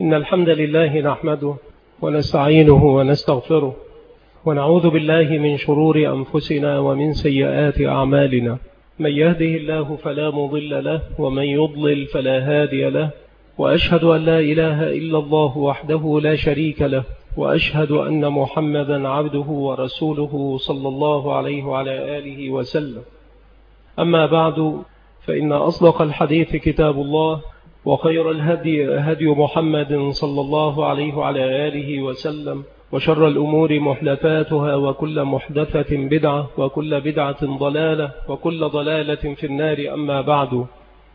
إن الحمد لله نحمده ونستعينه ونستغفره ونعوذ بالله من شرور أنفسنا ومن سيئات أعمالنا. من يهده الله فلا مضل له ومن يضلل فلا هادي له، وأشهد أن لا إله إلا الله وحده لا شريك له، وأشهد أن محمدا عبده ورسوله صلى الله عليه وعلى آله وسلم. أما بعد، فإن أصدق الحديث كتاب الله، وخير الهدي هدي محمد صلى الله عليه وعلى آله وسلم، وشر الأمور محدثاتها، وكل محدثة بدعة، وكل بدعة ضلالة، وكل ضلالة في النار. أما بعد،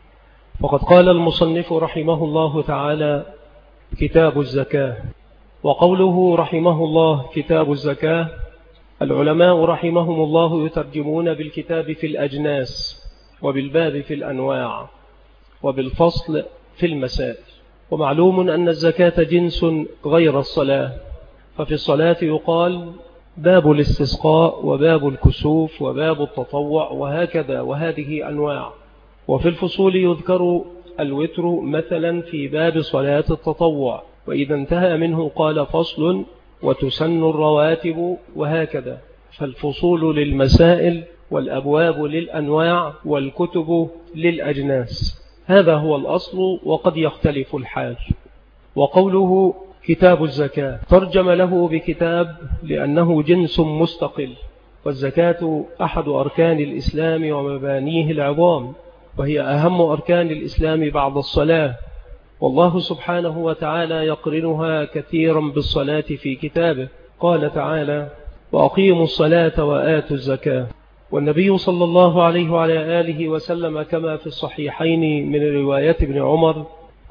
فقد قال المصنف رحمه الله تعالى: كتاب الزكاة. وقوله رحمه الله كتاب الزكاة، العلماء رحمهم الله يترجمون بالكتاب في الأجناس، وبالباب في الأنواع، وبالفصل في المسائل. ومعلوم أن الزكاة جنس غير الصلاة، ففي الصلاة يقال باب الاستسقاء وباب الكسوف وباب التطوع وهكذا، وهذه أنواع. وفي الفصول يذكر الوتر مثلا في باب صلاة التطوع، وإذا انتهى منه قال فصل وتسن الرواتب وهكذا. فالفصول للمسائل، والأبواب للأنواع، والكتب للأجناس. هذا هو الأصل، وقد يختلف الحال. وقوله كتاب الزكاة ترجم له بكتاب لأنه جنس مستقل، والزكاة أحد أركان الإسلام ومبانيه العظام، وهي أهم أركان الإسلام بعد الصلاة. والله سبحانه وتعالى يقرنها كثيرا بالصلاة في كتابه. قال تعالى: وأقيموا الصلاة وآتوا الزكاة. والنبي صلى الله عليه وعلى آله وسلم كما في الصحيحين من رواية ابن عمر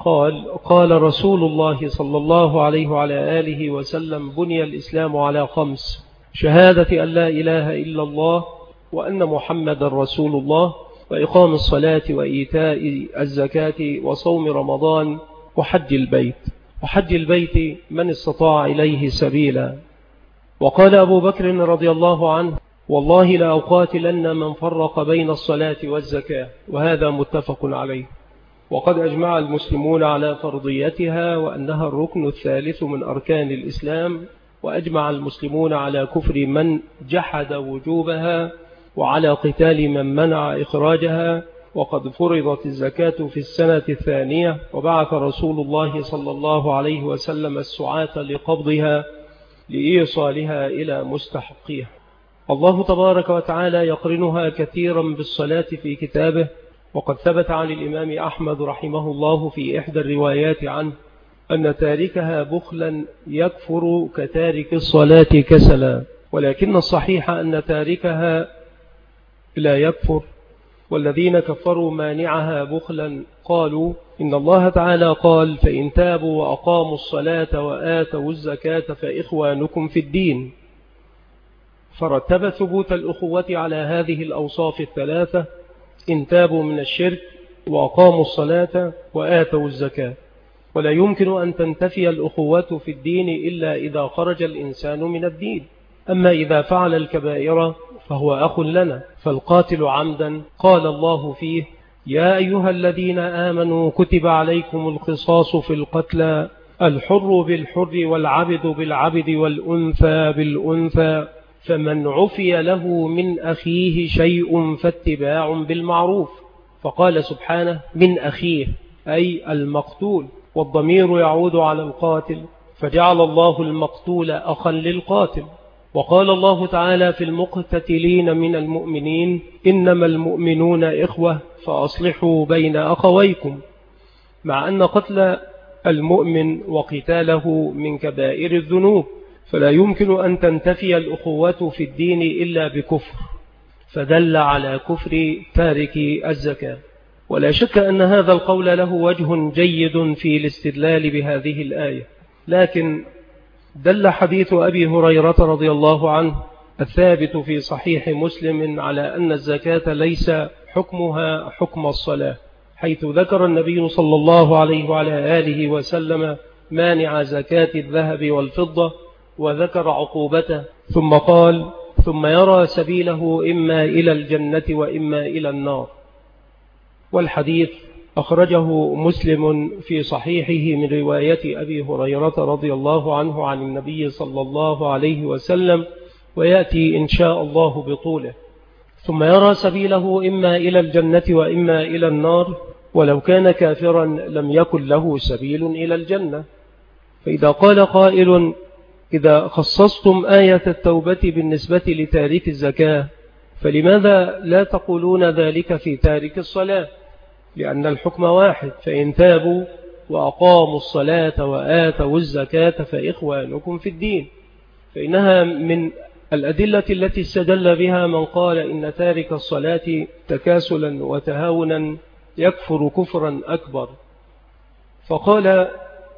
قال رسول الله صلى الله عليه وعلى آله وسلم: بني الإسلام على 5: شهادة أن لا إله إلا الله، وأن محمد رسول الله، وإقام الصلاة، وإيتاء الزكاة، وصوم رمضان، وحج البيت. وحج البيت من استطاع إليه سبيلا. وقال أبو بكر رضي الله عنه: والله لا أقاتلن من فرق بين الصلاة والزكاة. وهذا متفق عليه. وقد أجمع المسلمون على فرضيتها، وأنها الركن الثالث من أركان الإسلام. وأجمع المسلمون على كفر من جحد وجوبها، وعلى قتال من منع إخراجها. وقد فرضت الزكاة في السنة الثانية، وبعث رسول الله صلى الله عليه وسلم السعاة لقبضها لإيصالها إلى مستحقيها. الله تبارك وتعالى يقرنها كثيرا بالصلاة في كتابه. وقد ثبت عن الإمام أحمد رحمه الله في إحدى الروايات عنه أن تاركها بخلا يكفر كتارك الصلاة كسلا، ولكن الصحيح أن تاركها لا يكفر. والذين كفروا مانعها بخلا قالوا إن الله تعالى قال: فإن تابوا وأقاموا الصلاة وآتوا الزكاة فإخوانكم في الدين. فرتب ثبوت الأخوة على هذه الأوصاف الثلاثة: إن تابوا من الشرك، وأقاموا الصلاة، وآتوا الزكاة. ولا يمكن أن تنتفي الأخوة في الدين إلا إذا خرج الإنسان من الدين. أما إذا فعل الكبائر فهو أخ لنا. فالقاتل عمدا قال الله فيه: يا أيها الذين آمنوا كتب عليكم القصاص في القتلى، الحر بالحر، والعبد بالعبد، والأنثى بالأنثى، فمن عفي له من أخيه شيء فاتباع بالمعروف. فقال سبحانه: من أخيه، أي المقتول، والضمير يعود على القاتل، فجعل الله المقتول أخا للقاتل. وقال الله تعالى في المقتتلين من المؤمنين: إنما المؤمنون إخوة فأصلحوا بين أخويكم. مع أن قتل المؤمن وقتاله من كبائر الذنوب، فلا يمكن أن تنتفي الأخوة في الدين إلا بكفر، فدل على كفر تارك الزكاة. ولا شك أن هذا القول له وجه جيد في الاستدلال بهذه الآية، لكن دل حديث أبي هريرة رضي الله عنه الثابت في صحيح مسلم على أن الزكاة ليس حكمها حكم الصلاة، حيث ذكر النبي صلى الله عليه وعلى آله وسلم مانع زكاة الذهب والفضة، وذكر عقوبته، ثم قال: ثم يرى سبيله إما إلى الجنة وإما إلى النار. والحديث أخرجه مسلم في صحيحه من رواية أبي هريرة رضي الله عنه عن النبي صلى الله عليه وسلم، ويأتي إن شاء الله بطوله. ثم يرى سبيله إما إلى الجنة وإما إلى النار، ولو كان كافرا لم يكن له سبيل إلى الجنة. فإذا قال قائل: إذا خصصتم آية التوبة بالنسبة لتارك الزكاة فلماذا لا تقولون ذلك في تارك الصلاة؟ لأن الحكم واحد، فإن تابوا وأقاموا الصلاة وآتوا الزكاة فإخوانكم في الدين. فإنها من الأدلة التي استدل بها من قال إن تارك الصلاة تكاسلا وتهاونا يكفر كفرا أكبر. فقال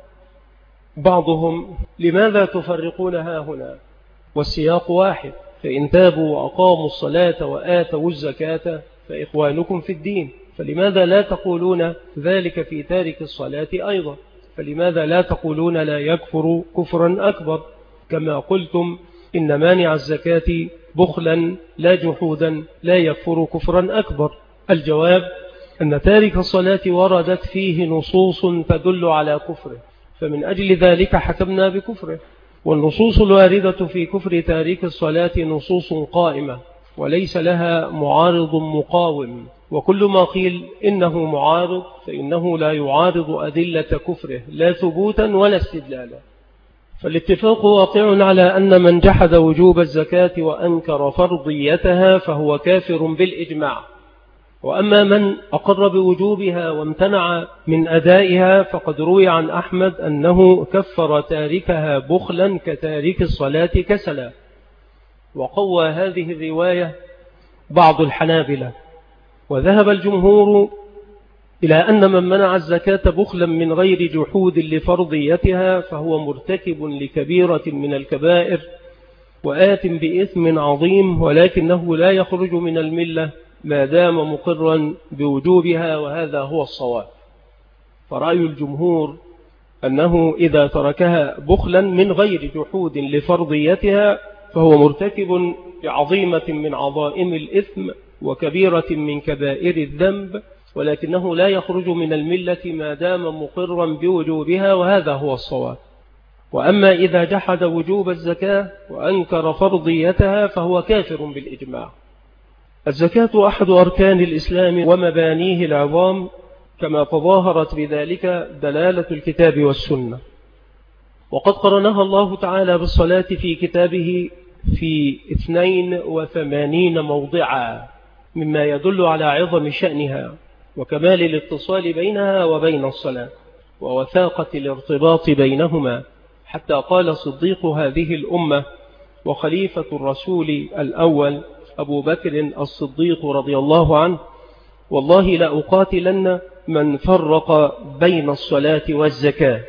بعضهم: لماذا تفرقونها هنا والسياق واحد؟ فإن تابوا وأقاموا الصلاة وآتوا الزكاة فإخوانكم في الدين، فلماذا لا تقولون ذلك في تارك الصلاة أيضا؟ فلماذا لا تقولون لا يكفر كفرا أكبر كما قلتم إن مانع الزكاة بخلا لا جحودا لا يكفر كفرا أكبر؟ الجواب أن تارك الصلاة وردت فيه نصوص تدل على كفره، فمن أجل ذلك حكمنا بكفره. والنصوص الواردة في كفر تارك الصلاة نصوص قائمة وليس لها معارض مقاوم، وكل ما قيل إنه معارض فإنه لا يعارض أدلة كفره لا ثبوتا ولا استدلالا. فالاتفاق واقع على أن من جحد وجوب الزكاة وأنكر فرضيتها فهو كافر بالإجماع، وأما من أقر بوجوبها وامتنع من أدائها فقد روي عن أحمد أنه كفر تاركها بخلا كتارك الصلاة كسلا. وقوى هذه الرواية بعض الحنابلة، وذهب الجمهور إلى أن من منع الزكاة بخلا من غير جحود لفرضيتها فهو مرتكب لكبيرة من الكبائر وآت بإثم عظيم، ولكنه لا يخرج من الملة ما دام مقرا بوجوبها، وهذا هو الصواب. فرأي الجمهور أنه إذا تركها بخلا من غير جحود لفرضيتها فهو مرتكب لعظيمة من عظائم الإثم وكبيرة من كبائر الذنب، ولكنه لا يخرج من الملة ما دام مقرا بوجوبها، وهذا هو الصواب. وأما إذا جحد وجوب الزكاة وأنكر فرضيتها فهو كافر بالإجماع. الزكاة أحد أركان الإسلام ومبانيه العظام، كما تظاهرت بذلك دلالة الكتاب والسنة. وقد قرنها الله تعالى بالصلاة في كتابه في 82 موضعا، مما يدل على عظم شأنها وكمال الاتصال بينها وبين الصلاة ووثاقة الارتباط بينهما، حتى قال صديق هذه الأمة وخليفة الرسول الأول أبو بكر الصديق رضي الله عنه: والله لأقاتلن من فرق بين الصلاة والزكاة.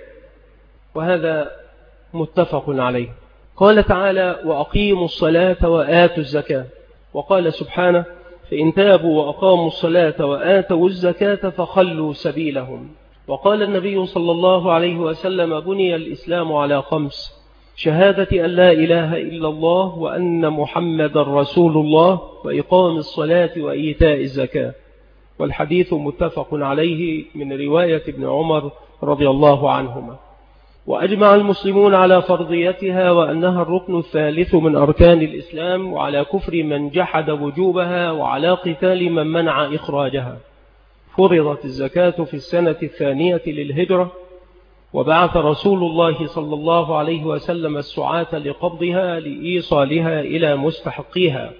وهذا متفق عليه. قال تعالى: وأقيموا الصلاة وآتوا الزكاة. وقال سبحانه: فإن تابوا وأقاموا الصلاة وآتوا الزكاة فخلوا سبيلهم. وقال النبي صلى الله عليه وسلم: بني الإسلام على 5: شهادة أن لا إله إلا الله وأن محمد رسول الله وإقام الصلاة وإيتاء الزكاة. والحديث متفق عليه من رواية ابن عمر رضي الله عنهما. وأجمع المسلمون على فرضيتها وأنها الركن الثالث من أركان الإسلام، وعلى كفر من جحد وجوبها، وعلى قتال من منع إخراجها. فرضت الزكاة في السنة 2 للهجرة، وبعث رسول الله صلى الله عليه وسلم السعاة لقبضها لإيصالها إلى مستحقيها،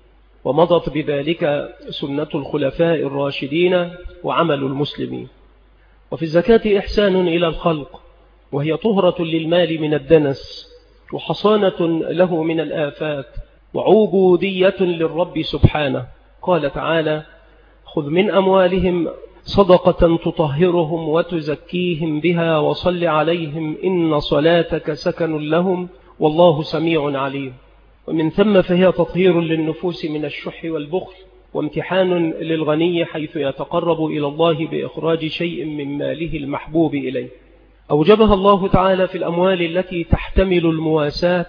ومضت بذلك سنة الخلفاء الراشدين وعمل المسلمين. وفي الزكاة إحسان إلى الخلق، وهي طهرة للمال من الدنس وحصانة له من الآفات وعبودية للرب سبحانه. قال تعالى: خذ من أموالهم صدقة تطهرهم وتزكيهم بها وصل عليهم إن صلاتك سكن لهم والله سميع عليم. ومن ثم فهي تطهير للنفوس من الشح والبخل، وامتحان للغني حيث يتقرب إلى الله بإخراج شيء من ماله المحبوب إليه. أوجبها الله تعالى في الأموال التي تحتمل المواساة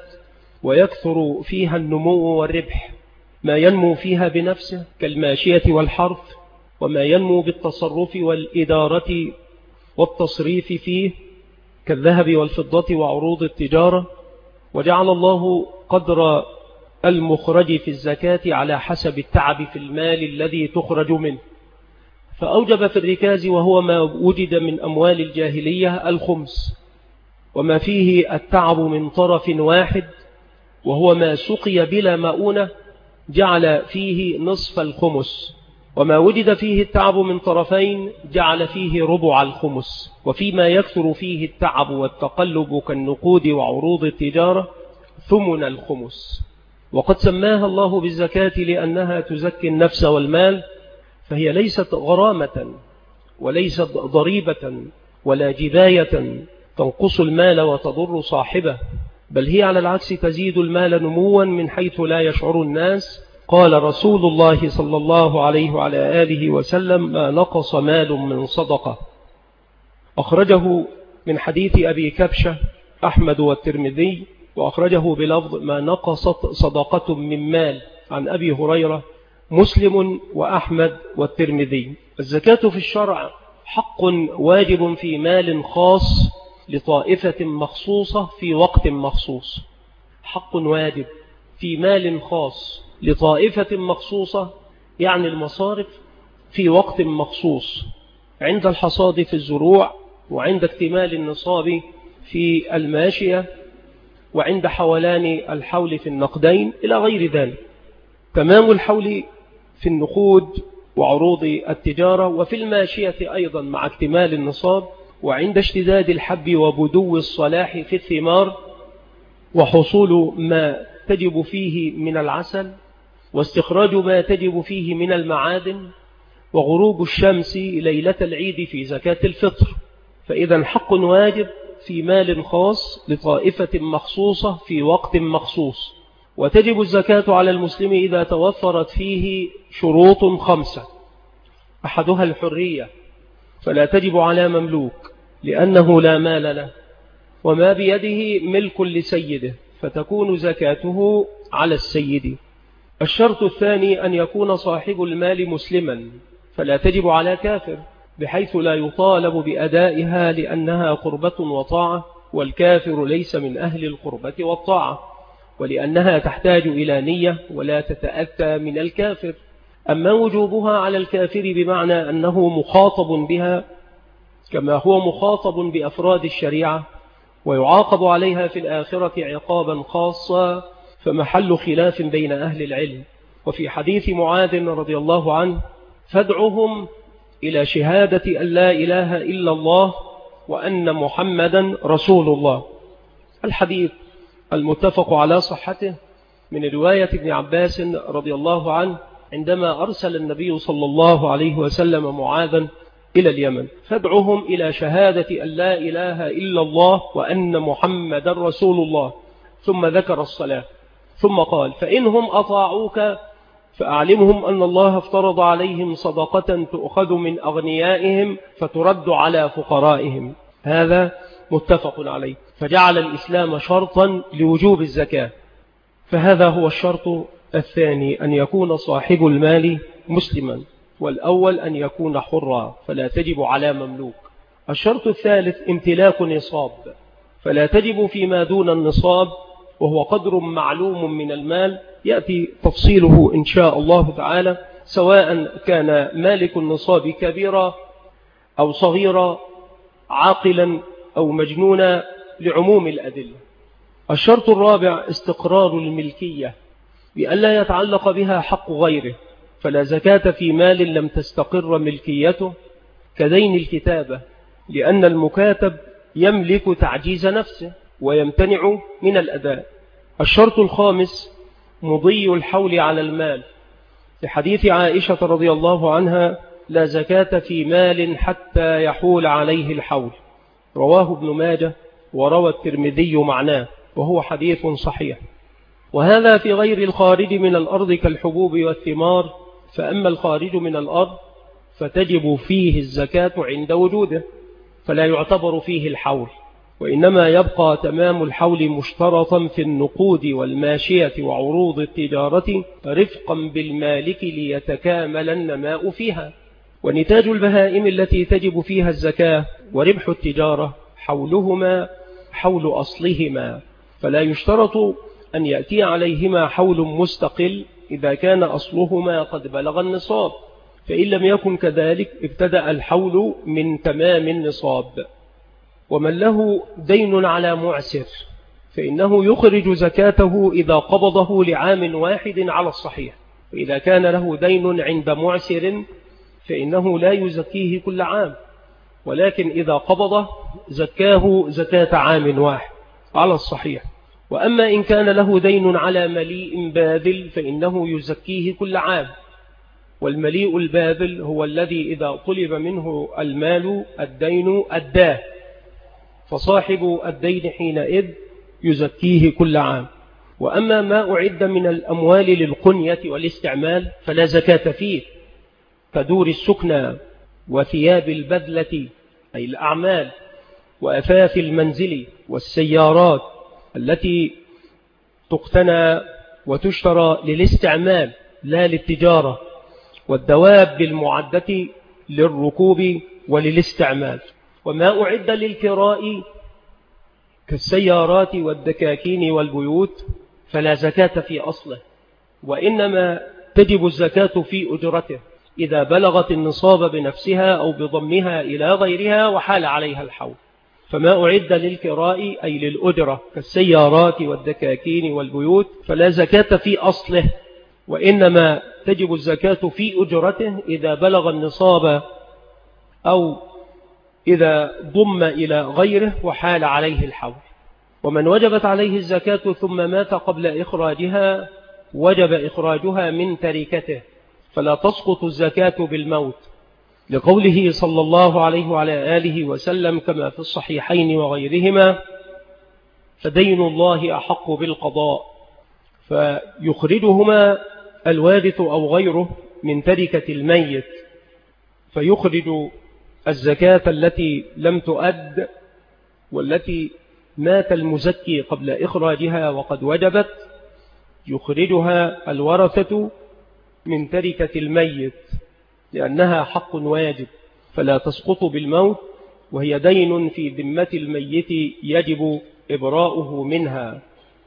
ويكثر فيها النمو والربح، ما ينمو فيها بنفسه كالماشية والحرث، وما ينمو بالتصرف والإدارة والتصريف فيه كالذهب والفضة وعروض التجارة. وجعل الله قدر المخرج في الزكاة على حسب التعب في المال الذي تخرج منه، فأوجب في الركاز وهو ما وجد من أموال الجاهلية الخمس، وما فيه التعب من طرف واحد وهو ما سقي بلا مؤونة جعل فيه نصف الخمس، وما وجد فيه التعب من طرفين جعل فيه ربع الخمس، وفيما يكثر فيه التعب والتقلب كالنقود وعروض التجارة ثمن الخمس. وقد سماها الله بالزكاة لأنها تزكي النفس والمال، فهي ليست غرامة وليست ضريبة ولا جباية تنقص المال وتضر صاحبه، بل هي على العكس تزيد المال نموا من حيث لا يشعر الناس. قال رسول الله صلى الله عليه وعلى آله وسلم: ما نقص مال من صدقة. أخرجه من حديث أبي كبشة أحمد والترمذي، وأخرجه بلفظ: ما نقصت صدقة من مال، عن أبي هريرة، مسلم وأحمد والترمذي. الزكاة في الشرع حق واجب في مال خاص لطائفة مخصوصة في وقت مخصوص. حق واجب في مال خاص لطائفة مخصوصة، يعني المصارف، في وقت مخصوص، عند الحصاد في الزروع، وعند اكتمال النصاب في الماشية، وعند حولان الحول في النقدين إلى غير ذلك. تمام الحول في النقود وعروض التجارة، وفي الماشية أيضا مع اكتمال النصاب، وعند اشتداد الحب وبدو الصلاح في الثمار، وحصول ما تجب فيه من العسل، واستخراج ما تجب فيه من المعادن، وغروب الشمس ليلة العيد في زكاة الفطر. فإذا حق واجب في مال خاص لطائفة مخصوصة في وقت مخصوص. وتجب الزكاة على المسلم إذا توفرت فيه شروط 5: أحدها الحرية، فلا تجب على مملوك لأنه لا مال له، وما بيده ملك لسيده، فتكون زكاته على السيد. الشرط الثاني أن يكون صاحب المال مسلما، فلا تجب على كافر، بحيث لا يطالب بأدائها لأنها قربة وطاعة، والكافر ليس من أهل القربة والطاعة، ولأنها تحتاج إلى نية ولا تتأتى من الكافر. أما وجوبها على الكافر بمعنى أنه مخاطب بها كما هو مخاطب بأفراد الشريعة، ويعاقب عليها في الآخرة عقابا خاصا، فمحل خلاف بين أهل العلم. وفي حديث معاذ رضي الله عنه: فادعهم إلى شهادة أن لا إله إلا الله وأن محمدا رسول الله. الحديث المتفق على صحته من رواية ابن عباس رضي الله عنه عندما أرسل النبي صلى الله عليه وسلم معاذا إلى اليمن: فادعهم إلى شهادة أن لا إله إلا الله وأن محمدا رسول الله. ثم ذكر الصلاة، ثم قال: فإنهم أطاعوك فأعلمهم أن الله افترض عليهم صدقة تؤخذ من أغنيائهم فترد على فقرائهم. هذا متفق عليه. فجعل الإسلام شرطا لوجوب الزكاة. فهذا هو الشرط الثاني، أن يكون صاحب المال مسلما، والأول أن يكون حرا فلا تجب على مملوك. الشرط الثالث امتلاك نصاب، فلا تجب فيما دون النصاب، وهو قدر معلوم من المال يأتي تفصيله إن شاء الله تعالى، سواء كان مالك النصاب كبيرا أو صغيرا، عاقلا أو مجنونا، لعموم الأدلة. الشرط الرابع استقرار الملكية، بألا يتعلق بها حق غيره، فلا زكاة في مال لم تستقر ملكيته، كدين الكتابة، لأن المكاتب يملك تعجيز نفسه ويمتنع من الأداء. الشرط الخامس مضي الحول على المال، في حديث عائشة رضي الله عنها: لا زكاة في مال حتى يحول عليه الحول، رواه ابن ماجه وروى الترمذي معناه، وهو حديث صحيح. وهذا في غير الخارج من الأرض كالحبوب والثمار، فأما الخارج من الأرض فتجب فيه الزكاة عند وجوده، فلا يعتبر فيه الحول، وإنما يبقى تمام الحول مشترطا في النقود والماشية وعروض التجارة رفقا بالمالك ليتكامل النماء فيها. ونتاج البهائم التي تجب فيها الزكاة وربح التجارة حولهما حول أصلهما، فلا يشترط أن يأتي عليهما حول مستقل إذا كان أصلهما قد بلغ النصاب، فإن لم يكن كذلك ابتدأ الحول من تمام النصاب. ومن له دين على معسر فإنه يخرج زكاته إذا قبضه لعام واحد على الصحيح، وإذا كان له دين عند معسر فإنه لا يزكيه كل عام، ولكن إذا قبضه زكاه زكاة عام واحد على الصحيح. وأما إن كان له دين على مليء باذل فإنه يزكيه كل عام، والمليء الباذل هو الذي إذا طلب منه المال الدين أداه، فصاحب الدين حينئذ يزكيه كل عام. وأما ما أعد من الأموال للقنية والاستعمال فلا زكاة فيه، كدور السكنى وثياب البذلة أي الأعمال وأثاث المنزل والسيارات التي تقتنى وتشترى للاستعمال لا للتجارة، والدواب المعدة للركوب وللاستعمال. وما أعد للكراء كالسيارات والدكاكين والبيوت فلا زكاة في أصله، وإنما تجب الزكاة في أجرته إذا بلغت النصاب بنفسها أو بضمها إلى غيرها وحال عليها الحول. فما أعد للكراء أي للأجرة كالسيارات والدكاكين والبيوت فلا زكاة في أصله، وإنما تجب الزكاة في أجرته إذا بلغ النصاب أو إذا ضم إلى غيره وحال عليه الحول. ومن وجبت عليه الزكاة ثم مات قبل إخراجها وجب إخراجها من تركته، فلا تسقط الزكاة بالموت، لقوله صلى الله عليه وعلى آله وسلم كما في الصحيحين وغيرهما: فدين الله أحق بالقضاء، فيخرجهما الوارث أو غيره من تركة الميت، فيخرج الزكاة التي لم تؤد والتي مات المزكي قبل إخراجها وقد وجبت، يخرجها الورثة من تركة الميت لأنها حق واجب فلا تسقط بالموت، وهي دين في ذمة الميت يجب إبراؤه منها.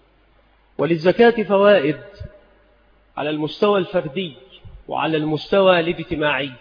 وللزكاة فوائد على المستوى الفردي وعلى المستوى الاجتماعي،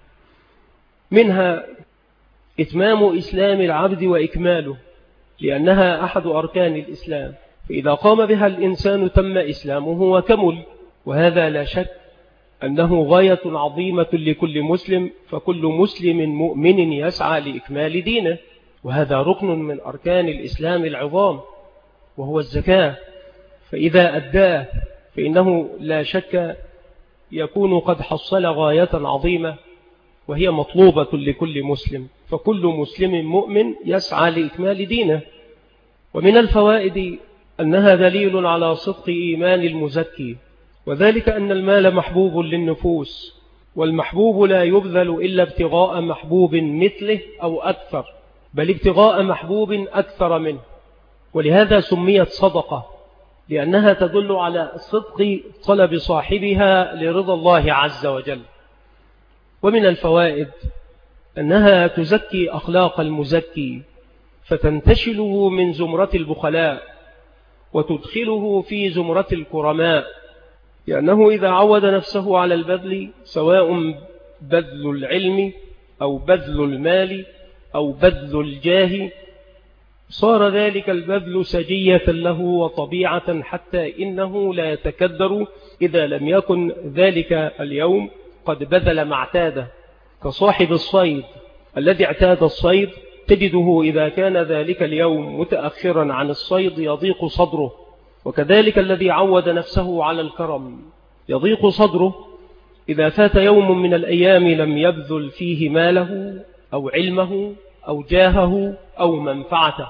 منها إتمام إسلام العبد وإكماله، لأنها أحد أركان الإسلام، فإذا قام بها الإنسان تم إسلامه وكمل، وهذا لا شك أنه غاية عظيمة لكل مسلم، فكل مسلم مؤمن يسعى لإكمال دينه، وهذا ركن من أركان الإسلام العظام وهو الزكاة، فإذا أداه فإنه لا شك يكون قد حصل غاية عظيمة وهي مطلوبة لكل مسلم، فكل مسلم مؤمن يسعى لإكمال دينه. ومن الفوائد أنها دليل على صدق إيمان المزكي، وذلك أن المال محبوب للنفوس، والمحبوب لا يبذل إلا ابتغاء محبوب مثله أو أكثر، بل ابتغاء محبوب أكثر منه، ولهذا سميت صدقة، لأنها تدل على صدق طلب صاحبها لرضا الله عز وجل. ومن الفوائد أنها تزكي أخلاق المزكي، فتنتشله من زمرة البخلاء وتدخله في زمرة الكرماء، لأنه إذا عود نفسه على البذل، سواء بذل العلم أو بذل المال أو بذل الجاه، صار ذلك البذل سجية له وطبيعة، حتى إنه لا يتكدر إذا لم يكن ذلك اليوم قد بذل ما اعتاده، كصاحب الصيد الذي اعتاد الصيد تجده إذا كان ذلك اليوم متأخرا عن الصيد يضيق صدره، وكذلك الذي عود نفسه على الكرم يضيق صدره إذا فات يوم من الأيام لم يبذل فيه ماله أو علمه أو جاهه أو منفعته.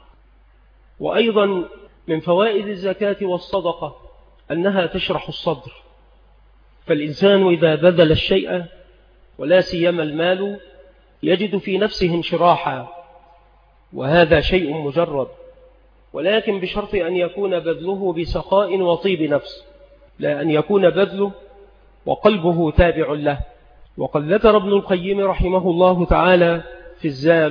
وأيضا من فوائد الزكاة والصدقة أنها تشرح الصدر، فالإنسان إذا بذل الشيء ولا سيما المال يجد في نفسه انشراحا، وهذا شيء مجرد، ولكن بشرط أن يكون بذله بسخاء وطيب نفس، لا أن يكون بذله وقلبه تابع له، وقد ذكر ابن القيم رحمه الله تعالى في الزاد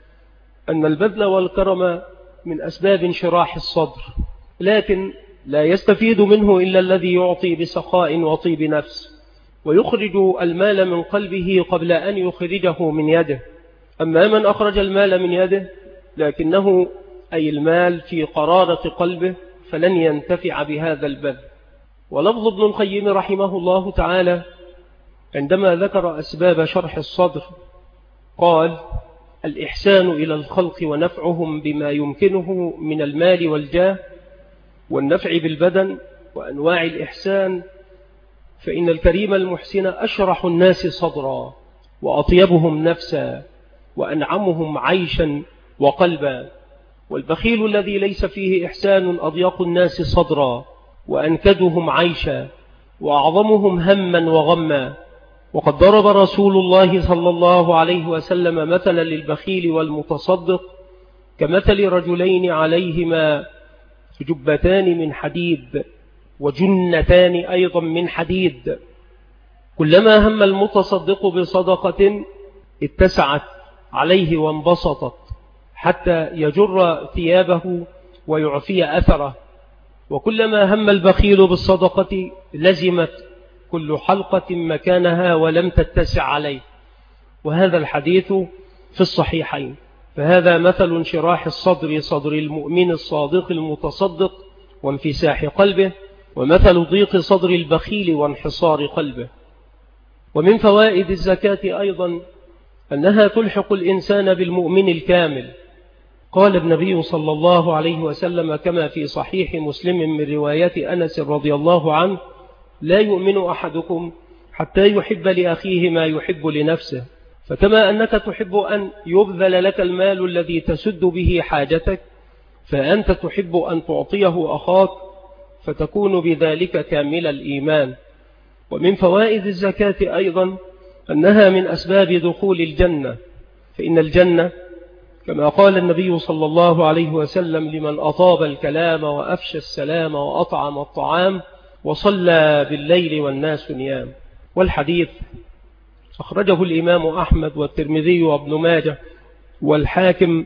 أن البذل والكرم من أسباب انشراح الصدر، لكن لا يستفيد منه إلا الذي يعطي بسخاء وطيب نفس ويخرج المال من قلبه قبل أن يخرجه من يده. أما من أخرج المال من يده لكنه أي المال في قرارة قلبه فلن ينتفع بهذا البذل. ولفظ ابن القيم رحمه الله تعالى عندما ذكر أسباب شرح الصدر قال: الإحسان إلى الخلق ونفعهم بما يمكنه من المال والجاه والنفع بالبدن وأنواع الإحسان، فإن الكريم المحسن أشرح الناس صدرا وأطيبهم نفسا وأنعمهم عيشا وقلبا، والبخيل الذي ليس فيه إحسان أضيق الناس صدرا وأنكدهم عيشا وأعظمهم هما وغما. وقد ضرب رسول الله صلى الله عليه وسلم مثلا للبخيل والمتصدق كمثل رجلين عليهما جبتان من حديد وجنتان أيضا من حديد، كلما هم المتصدق بصدقة اتسعت عليه وانبسطت حتى يجر ثيابه ويعفي أثره، وكلما هم البخيل بالصدقة لزمت كل حلقة مكانها ولم تتسع عليه. وهذا الحديث في الصحيحين. فهذا مثل انشراح الصدر، صدر المؤمن الصادق المتصدق وانفساح قلبه، ومثل ضيق صدر البخيل وانحصار قلبه. ومن فوائد الزكاة أيضا أنها تلحق الإنسان بالمؤمن الكامل. قال النبي صلى الله عليه وسلم كما في صحيح مسلم من رواية أنس رضي الله عنه: لا يؤمن أحدكم حتى يحب لأخيه ما يحب لنفسه، فكما أنك تحب أن يبذل لك المال الذي تسد به حاجتك، فأنت تحب أن تعطيه أخاك فتكون بذلك كامل الإيمان. ومن فوائد الزكاة أيضا أنها من أسباب دخول الجنة، فإن الجنة كما قال النبي صلى الله عليه وسلم: لمن أطاب الكلام وأفشى السلام وأطعم الطعام وصلى بالليل والناس نيام. والحديث أخرجه الإمام أحمد والترمذي وابن ماجه والحاكم،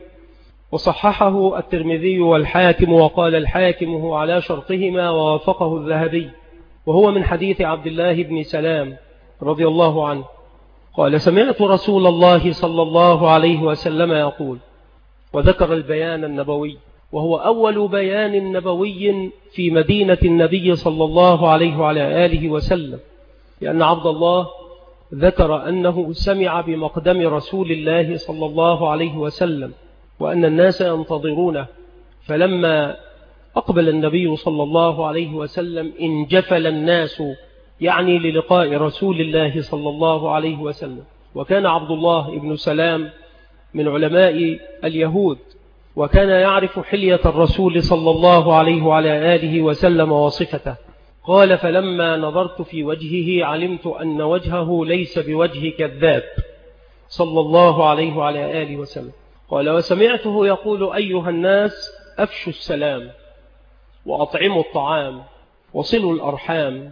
وصححه الترمذي والحاكم، وقال الحاكم هو على شرطهما ووافقه الذهبي، وهو من حديث عبد الله بن سلام رضي الله عنه قال: سمعت رسول الله صلى الله عليه وسلم يقول، وذكر البيان النبوي، وهو أول بيان نبوي في مدينة النبي صلى الله عليه وعلى آله وسلم، لأن عبد الله ذكر أنه سمع بمقدم رسول الله صلى الله عليه وسلم وأن الناس ينتظرونه، فلما أقبل النبي صلى الله عليه وسلم انجفل الناس، يعني للقاء رسول الله صلى الله عليه وسلم. وكان عبد الله بن سلام من علماء اليهود، وكان يعرف حلية الرسول صلى الله عليه وعلى آله وسلم وصفته. قال: فلما نظرت في وجهه علمت أن وجهه ليس بوجه كذاب صلى الله عليه وعلى آله وسلم. قال: وسمعته يقول: أيها الناس أفشوا السلام وأطعموا الطعام وصلوا الأرحام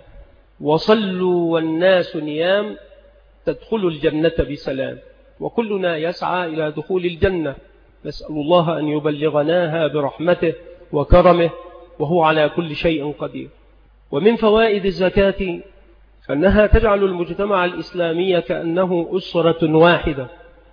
وصلوا والناس نيام تدخلوا الجنة بسلام. وكلنا يسعى إلى دخول الجنة، نسأل الله أن يبلغناها برحمته وكرمه، وهو على كل شيء قدير. ومن فوائد الزكاة أنها تجعل المجتمع الإسلامي كأنه أسرة واحدة،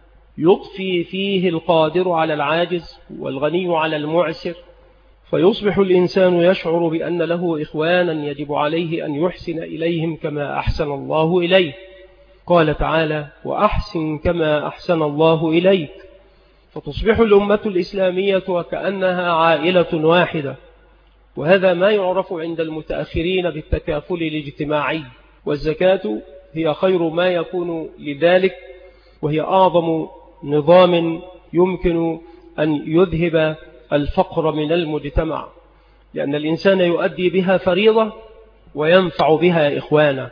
يضفي فيه القادر على العاجز والغني على المعسر، فيصبح الإنسان يشعر بأن له إخوانا يجب عليه أن يحسن إليهم كما أحسن الله إليه. قال تعالى: وأحسن كما أحسن الله إليك. فتصبح الأمة الإسلامية وكأنها عائلة واحدة، وهذا ما يعرف عند المتأخرين بالتكافل الاجتماعي، والزكاة هي خير ما يكون لذلك، وهي أعظم نظام يمكن أن يذهب الفقر من المجتمع، لأن الإنسان يؤدي بها فريضة وينفع بها إخوانا.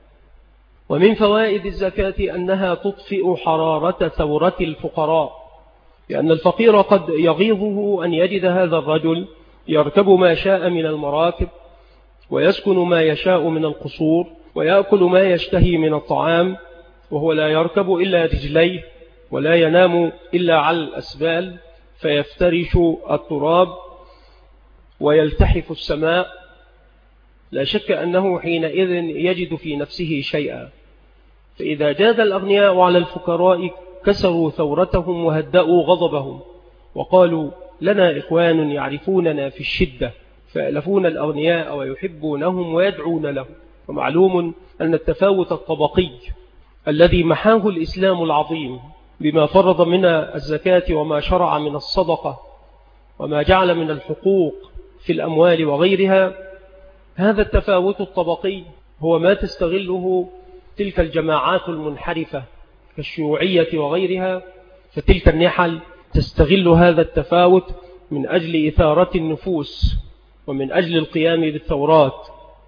ومن فوائد الزكاة أنها تطفئ حرارة ثورة الفقراء، لأن الفقير قد يغيظه أن يجد هذا الرجل يركب ما شاء من المراكب ويسكن ما يشاء من القصور ويأكل ما يشتهي من الطعام، وهو لا يركب إلا رجليه ولا ينام إلا على الأسبال فيفترش التراب ويلتحف السماء، لا شك أنه حينئذ يجد في نفسه شيئا. فإذا جاد الأغنياء على الفقراء كسروا ثورتهم وهدأوا غضبهم وقالوا لنا إخوان يعرفوننا في الشدة فيألفون الأغنياء ويحبونهم ويدعون لهم. ومعلوم أن التفاوت الطبقي الذي محاه الإسلام العظيم بما فرض من الزكاة وما شرع من الصدقة وما جعل من الحقوق في الأموال وغيرها، هذا التفاوت الطبقي هو ما تستغله تلك الجماعات المنحرفة كالشيوعية وغيرها، فتلك النحل تستغل هذا التفاوت من أجل إثارة النفوس ومن أجل القيام بالثورات.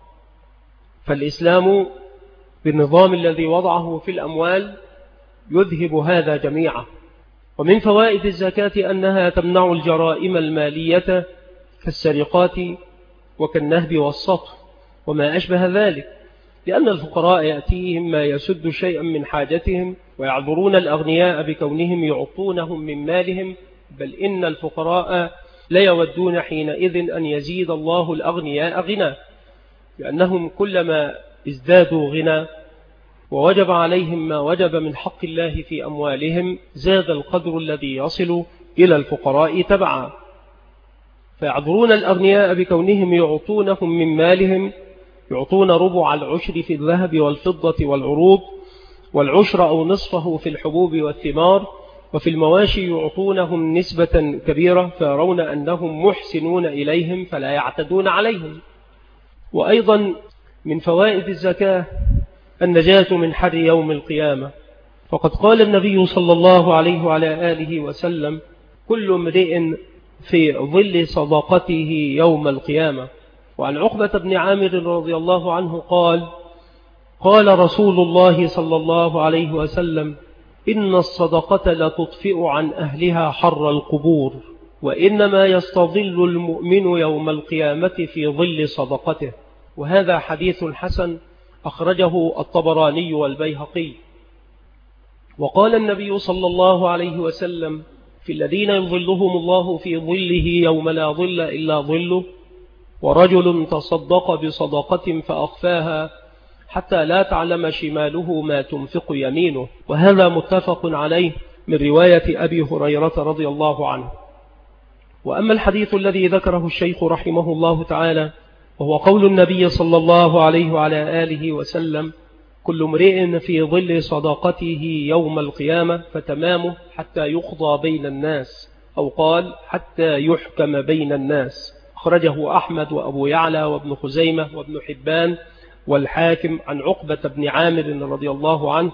فالإسلام بالنظام الذي وضعه في الأموال يذهب هذا جميعا. ومن فوائد الزكاة أنها تمنع الجرائم المالية كالسرقات وكالنهب والسطو وما أشبه ذلك، لأن الفقراء يأتيهم ما يسد شيئا من حاجتهم ويعذرون الأغنياء بكونهم يعطونهم من مالهم، بل إن الفقراء لا يودون حينئذ أن يزيد الله الأغنياء غنى، لأنهم كلما ازدادوا غنى ووجب عليهم ما وجب من حق الله في أموالهم زاد القدر الذي يصل إلى الفقراء تبعا. فيعذرون الأغنياء بكونهم يعطونهم من مالهم، يعطون ربع العشر في الذهب والفضة والعروض، والعشر أو نصفه في الحبوب والثمار، وفي المواشي يعطونهم نسبة كبيرة فيرون أنهم محسنون إليهم فلا يعتدون عليهم. وأيضا من فوائد الزكاة النجاة من حر يوم القيامة، فقد قال النبي صلى الله عليه وعلى آله وسلم كل امرئ في ظل صدقته يوم القيامة. وعن عقبة بن عامر رضي الله عنه قال رسول الله صلى الله عليه وسلم إن الصدقة لتطفئ عن أهلها حر القبور، وإنما يستظل المؤمن يوم القيامة في ظل صدقته. وهذا حديث حسن أخرجه الطبراني والبيهقي. وقال النبي صلى الله عليه وسلم في الذين يظلهم الله في ظله يوم لا ظل إلا ظله، ورجل تصدق بصدقة فأخفاها حتى لا تعلم شماله ما تنفق يمينه. وهذا متفق عليه من رواية أبي هريرة رضي الله عنه. وأما الحديث الذي ذكره الشيخ رحمه الله تعالى وهو قول النبي صلى الله عليه وعلى آله وسلم كل امرئ في ظل صداقته يوم القيامة، فتمامه حتى يقضى بين الناس، أو قال حتى يحكم بين الناس. أخرجه أحمد وأبو يعلى وابن خزيمة وابن حبان والحاكم عن عقبة بن عامر رضي الله عنه،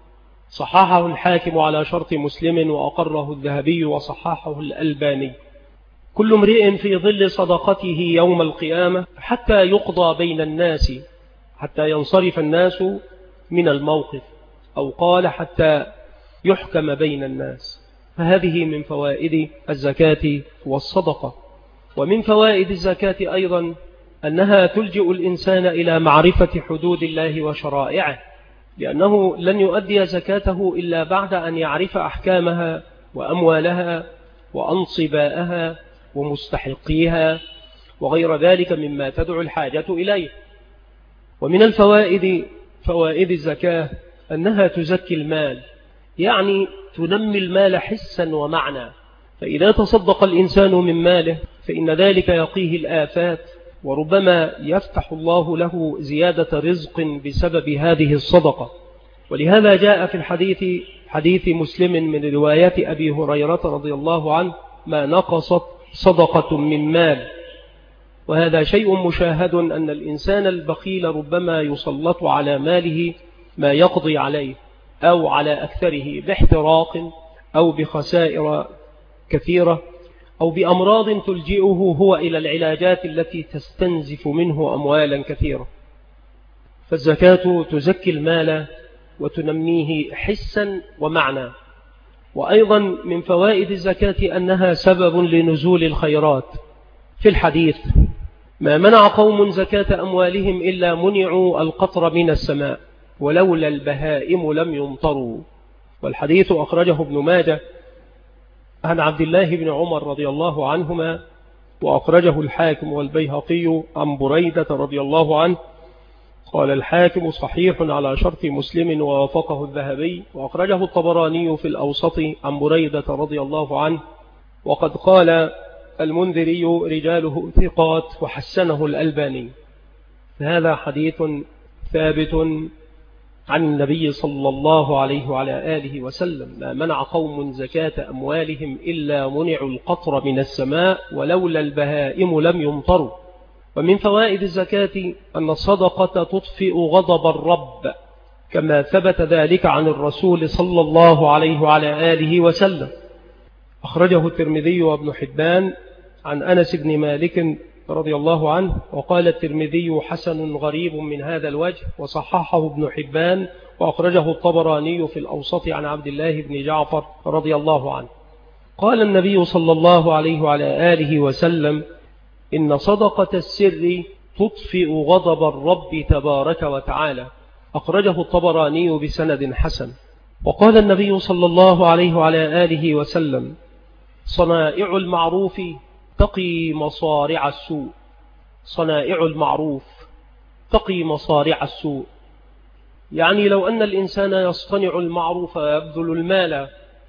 صححه الحاكم على شرط مسلم وأقره الذهبي وصححه الألباني. كل امرئ في ظل صدقته يوم القيامة حتى يقضى بين الناس، حتى ينصرف الناس من الموقف، أو قال حتى يحكم بين الناس. فهذه من فوائد الزكاة والصدقة. ومن فوائد الزكاة أيضا أنها تلجئ الإنسان إلى معرفة حدود الله وشرائعه، لأنه لن يؤدي زكاته إلا بعد أن يعرف أحكامها وأموالها وأنصباءها ومستحقيها وغير ذلك مما تدعو الحاجة إليه. ومن الفوائد فوائد الزكاة أنها تزكي المال، يعني تنمي المال حسا ومعنى. فإذا تصدق الإنسان من ماله فإن ذلك يقيه الآفات، وربما يفتح الله له زيادة رزق بسبب هذه الصدقة. ولهذا جاء في حديث مسلم من رواية أبي هريرة رضي الله عنه ما نقصت صدقة من مال. وهذا شيء مشاهد أن الإنسان البخيل ربما يسلط على ماله ما يقضي عليه أو على أكثره باحتراق أو بخسائر كثيرة أو بأمراض تلجئه هو إلى العلاجات التي تستنزف منه أموالا كثيرة. فالزكاة تزكي المال وتنميه حسا ومعنى. وأيضا من فوائد الزكاة أنها سبب لنزول الخيرات. في الحديث ما منع قوم زكاة أموالهم إلا منعوا القطر من السماء. ولولا البهائم لم يمطروا. والحديث أخرجه ابن ماجه عن عبد الله بن عمر رضي الله عنهما، وأخرجه الحاكم والبيهقي عن بريدة رضي الله عنه. قال الحاكم صحيح على شرط مسلم ووافقه الذهبي، وأخرجه الطبراني في الأوسط عن بريدة رضي الله عنه. وقد قال المنذري رجاله ثقات وحسنه الألباني. هذا حديث ثابت عن النبي صلى الله عليه وعلى آله وسلم: ما منع قوم زكاة أموالهم إلا منعوا القطر من السماء ولولا البهائم لم يمطروا. ومن فوائد الزكاة أن الصدقة تطفئ غضب الرب، كما ثبت ذلك عن الرسول صلى الله عليه وعلى آله وسلم. أخرجه الترمذي وابن حبان عن أنس بن مالك رضي الله عنه، وقال الترمذي حسن غريب من هذا الوجه، وصححه ابن حبان، وأخرجه الطبراني في الأوسط عن عبد الله بن جعفر رضي الله عنه. قال النبي صلى الله عليه وعلى آله وسلم: إن صدقة السر تطفئ غضب الرب تبارك وتعالى. أخرجه الطبراني بسند حسن. وقال النبي صلى الله عليه وعلى آله وسلم: صنائع المعروف تقي مصارع السوء. صنائع المعروف تقي مصارع السوء، يعني لو أن الإنسان يصطنع المعروف ويبذل المال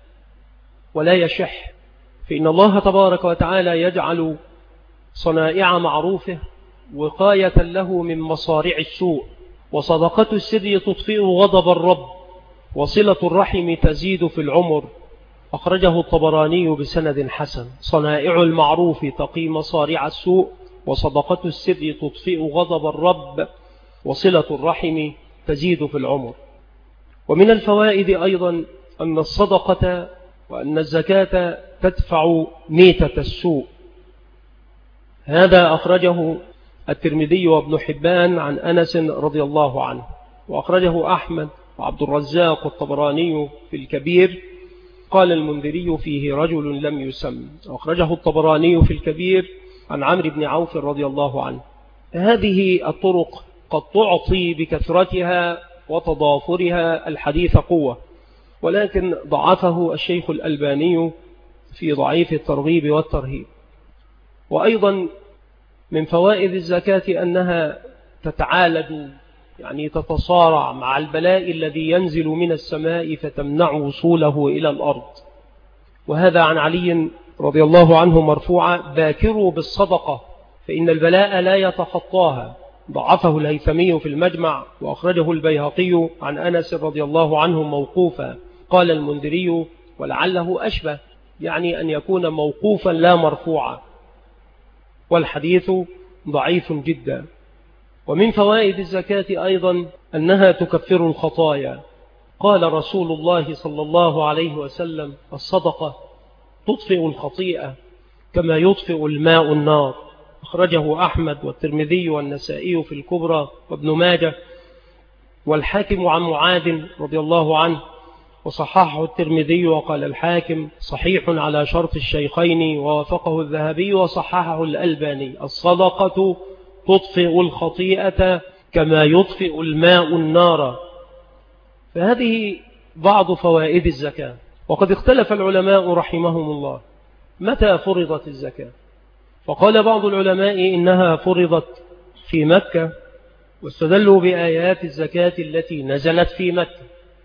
ولا يشح، فإن الله تبارك وتعالى يجعل صنائع معروفه وقاية له من مصارع السوء. وصدقة السر تطفئ غضب الرب، وصلة الرحم تزيد في العمر. أخرجه الطبراني بسند حسن. صنائع المعروف تقي مصارع السوء، وصدقة السر تطفئ غضب الرب، وصلة الرحم تزيد في العمر. ومن الفوائد أيضا أن الصدقة وأن الزكاة تدفع ميتة السوء. هذا أخرجه الترمذي وابن حبان عن أنس رضي الله عنه، وأخرجه أحمد وعبد الرزاق والطبراني في الكبير. قال المنذري فيه رجل لم يسم. أخرجه الطبراني في الكبير عن عمرو بن عوف رضي الله عنه. هذه الطرق قد تعطي بكثرتها وتضافرها الحديث قوة، ولكن ضعفه الشيخ الألباني في ضعيف الترغيب والترهيب. وأيضا من فوائد الزكاة أنها تتعالج، يعني تتصارع مع البلاء الذي ينزل من السماء فتمنع وصوله إلى الأرض. وهذا عن علي رضي الله عنه مرفوعا: باكروا بالصدقة فإن البلاء لا يتخطاها. ضعفه الهيثمي في المجمع، وأخرجه البيهقي عن أنس رضي الله عنه موقوفا. قال المنذري: ولعله أشبه، يعني أن يكون موقوفا لا مرفوعا، والحديث ضعيف جدا. ومن فوائد الزكاة أيضا أنها تكفر الخطايا. قال رسول الله صلى الله عليه وسلم: الصدقة تطفئ الخطيئة كما يطفئ الماء النار. أخرجه أحمد والترمذي والنسائي في الكبرى وابن ماجه، والحاكم عن معاذ رضي الله عنه، وصححه الترمذي. وقال الحاكم صحيح على شرط الشيخين، ووافقه الذهبي وصححه الألباني: الصدقة تطفئ الخطيئة كما يطفئ الماء النار. فهذه بعض فوائد الزكاة. وقد اختلف العلماء رحمهم الله متى فرضت الزكاة، فقال بعض العلماء إنها فرضت في مكة، واستدلوا بآيات الزكاة التي نزلت في مكة،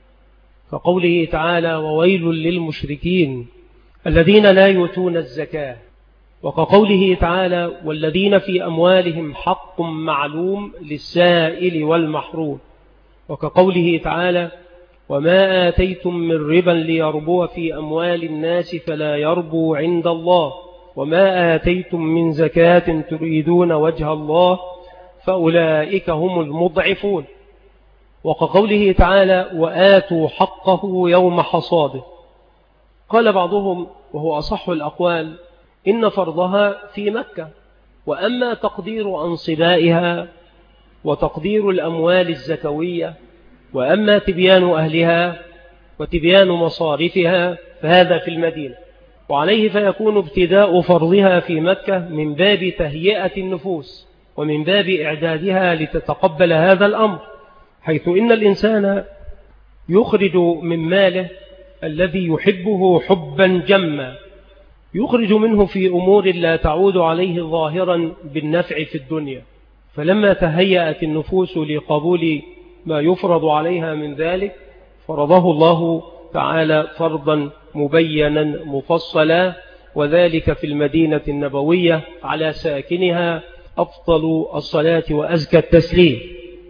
فقوله تعالى: وويل للمشركين الذين لا يؤتون الزكاة. وكقوله تعالى: والذين في أموالهم حق معلوم للسائل والمحروم. وكقوله تعالى: وما آتيتم من ربا ليربو في أموال الناس فلا يربو عند الله، وما آتيتم من زكاة تريدون وجه الله فأولئك هم المضعفون. وكقوله تعالى: وآتوا حقه يوم حصاده. قال بعضهم وهو أصح الأقوال: إن فرضها في مكة، وأما تقدير أنصبائها وتقدير الأموال الزكوية، وأما تبيان أهلها وتبيان مصارفها فهذا في المدينة. وعليه فيكون ابتداء فرضها في مكة من باب تهيئة النفوس ومن باب إعدادها لتتقبل هذا الأمر. حيث إن الإنسان يخرج من ماله الذي يحبه حبا جما، يخرج منه في أمور لا تعود عليه ظاهرا بالنفع في الدنيا. فلما تهيأت النفوس لقبول ما يفرض عليها من ذلك فرضه الله تعالى فرضا مبينا مفصلا، وذلك في المدينة النبوية على ساكنها أفضل الصلاة وأزكى التسليم.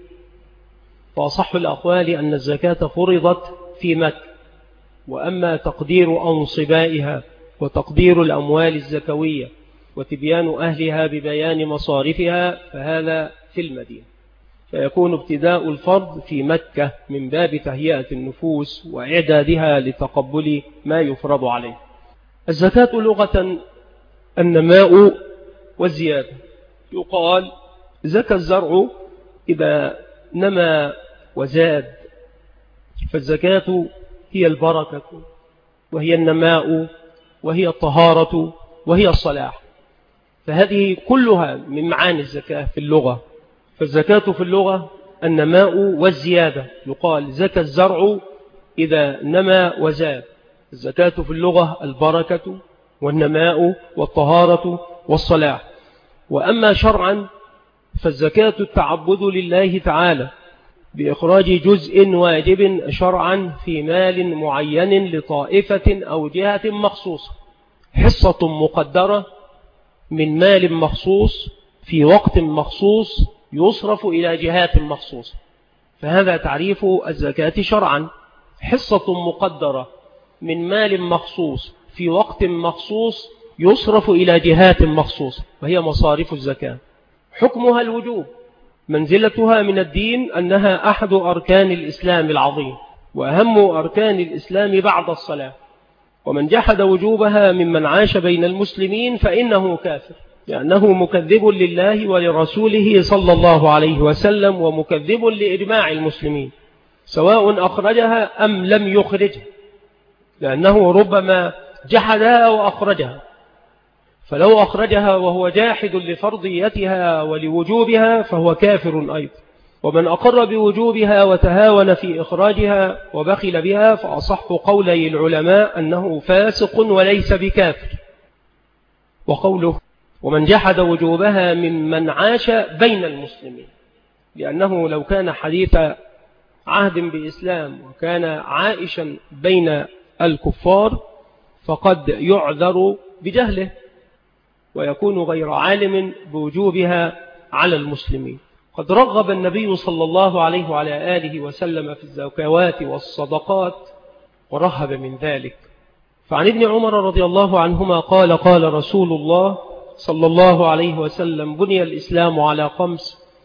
فأصح الأقوال أن الزكاة فرضت في مكة، وأما تقدير أنصبائها وتقدير الأموال الزكوية وتبيان أهلها ببيان مصارفها فهذا في المدينة، فيكون ابتداء الفرض في مكة من باب تهيئة النفوس وإعدادها لتقبل ما يفرض عليه. الزكاة لغة النماء والزيادة. يقال زكى الزرع إذا نما وزاد، فالزكاة هي البركة وهي النماء وهي الطهارة وهي الصلاح، فهذه كلها من معاني الزكاة في اللغة. فالزكاة في اللغة النماء والزيادة. يقال زكى الزرع إذا نما وزاد. الزكاة في اللغة البركة والنماء والطهارة والصلاح. وأما شرعا فالزكاة التعبد لله تعالى بإخراج جزء واجب شرعا في مال معين لطائفة أو جهة مخصوصة، حصة مقدرة من مال مخصوص في وقت مخصوص يصرف إلى جهات مخصوصة، فهذا تعريف الزكاة شرعا، حصة مقدرة من مال مخصوص في وقت مخصوص يصرف إلى جهات مخصوصة، وهي مصارف الزكاة. حكمها الوجوب، منزلتها من الدين أنها أحد أركان الإسلام العظيم وأهم أركان الإسلام بعد الصلاة، ومن جحد وجوبها ممن عاش بين المسلمين فإنه كافر، لأنه مكذب لله ولرسوله صلى الله عليه وسلم ومكذب لإجماع المسلمين، سواء أخرجها أم لم يخرجها، لأنه ربما جحدها وأخرجها، فلو أخرجها وهو جاحد لفرضيتها ولوجوبها فهو كافر أيضا. ومن أقر بوجوبها وتهاون في إخراجها وبخل بها فأصح قولي العلماء أنه فاسق وليس بكافر. وقوله ومن جحد وجوبها ممن عاش بين المسلمين، لأنه لو كان حديث عهد بإسلام وكان عائشا بين الكفار فقد يعذر بجهله ويكون غير عالم بوجوبها على المسلمين. قد رغب النبي صلى الله عليه وعلى آله وسلم في الزكوات والصدقات ورهب من ذلك. فعن ابن عمر رضي الله عنهما قال قال رسول الله صلى الله عليه وسلم بني الإسلام على 5: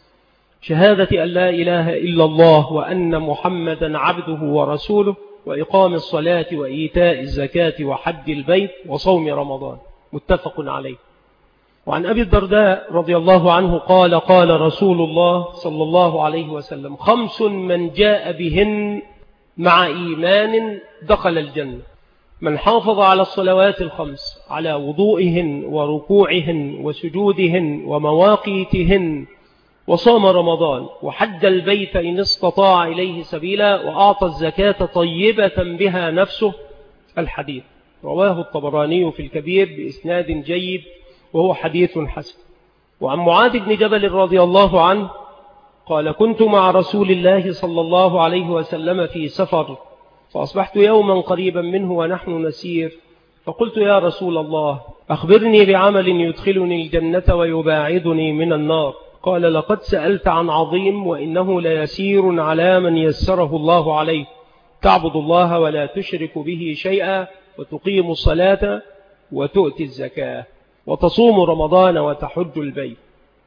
شهادة أن لا إله إلا الله وأن محمدا عبده ورسوله، وإقام الصلاة وإيتاء الزكاة وحج البيت وصوم رمضان، متفق عليه. وعن أبي الدرداء رضي الله عنه قال قال رسول الله صلى الله عليه وسلم 5 من جاء بهن مع إيمان دخل الجنة: من حافظ على الصلوات 5 على وضوئهن وركوعهن وسجودهن ومواقيتهن، وصام رمضان وحج البيت إن استطاع إليه سبيلا، وأعطى الزكاة طيبة بها نفسه. الحديث رواه الطبراني في الكبير بإسناد جيد وهو حديث حسن. وعن معاذ بن جبل رضي الله عنه قال كنت مع رسول الله صلى الله عليه وسلم في سفر، فأصبحت يوما قريبا منه ونحن نسير، فقلت يا رسول الله أخبرني بعمل يدخلني الجنة ويباعدني من النار. قال لقد سألت عن عظيم وإنه ليسير على من يسره الله عليه: تعبد الله ولا تشرك به شيئا، وتقيم الصلاة وتؤتي الزكاة وتصوم رمضان وتحج البيت.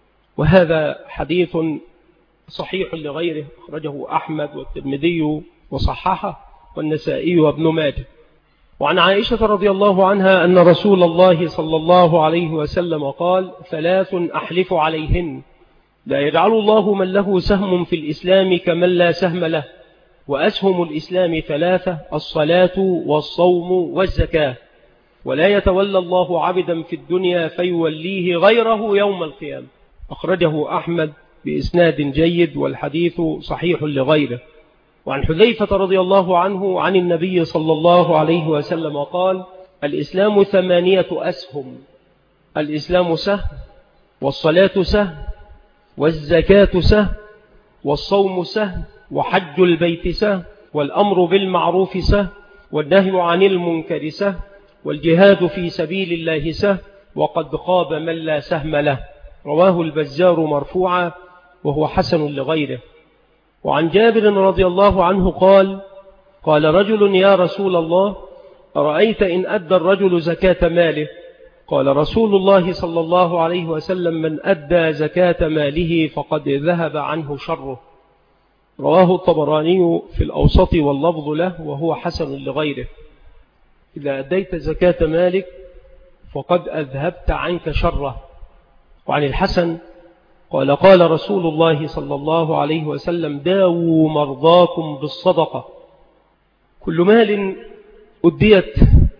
وهذا حديث صحيح لغيره، أخرجه أحمد والترمذي وصححه والنسائي وابن ماجه. وعن عائشة رضي الله عنها أن رسول الله صلى الله عليه وسلم قال 3 أحلف عليهن لا يجعل الله من له سهم في الإسلام كمن لا سهم له، وأسهم الإسلام 3: الصلاة والصوم والزكاة، ولا يتولى الله عبدا في الدنيا فيوليه غيره يوم القيامة. أخرجه أحمد بإسناد جيد، والحديث صحيح لغيره. وعن حذيفة رضي الله عنه عن النبي صلى الله عليه وسلم قال: الإسلام 8 أسهم: الإسلام سهم، والصلاة سهم، والزكاة سهم، والصوم سهم، وحج البيت سهم، والأمر بالمعروف سهم، والنهي عن المنكر سهم، والجهاد في سبيل الله سهم، وقد خاب من لا سهم له. رواه البزار مرفوعا وهو حسن لغيره. وعن جابر رضي الله عنه قال: قال رجل: يا رسول الله، أرأيت إن أدى الرجل زكاة ماله؟ قال رسول الله صلى الله عليه وسلم: من أدى زكاة ماله فقد ذهب عنه شره. رواه الطبراني في الأوسط واللفظ له وهو حسن لغيره. إذا أديت زكاة مالك فقد أذهبت عنك شره. وعن الحسن قال: قال رسول الله صلى الله عليه وسلم: داووا مرضاكم بالصدقة. كل مال أديت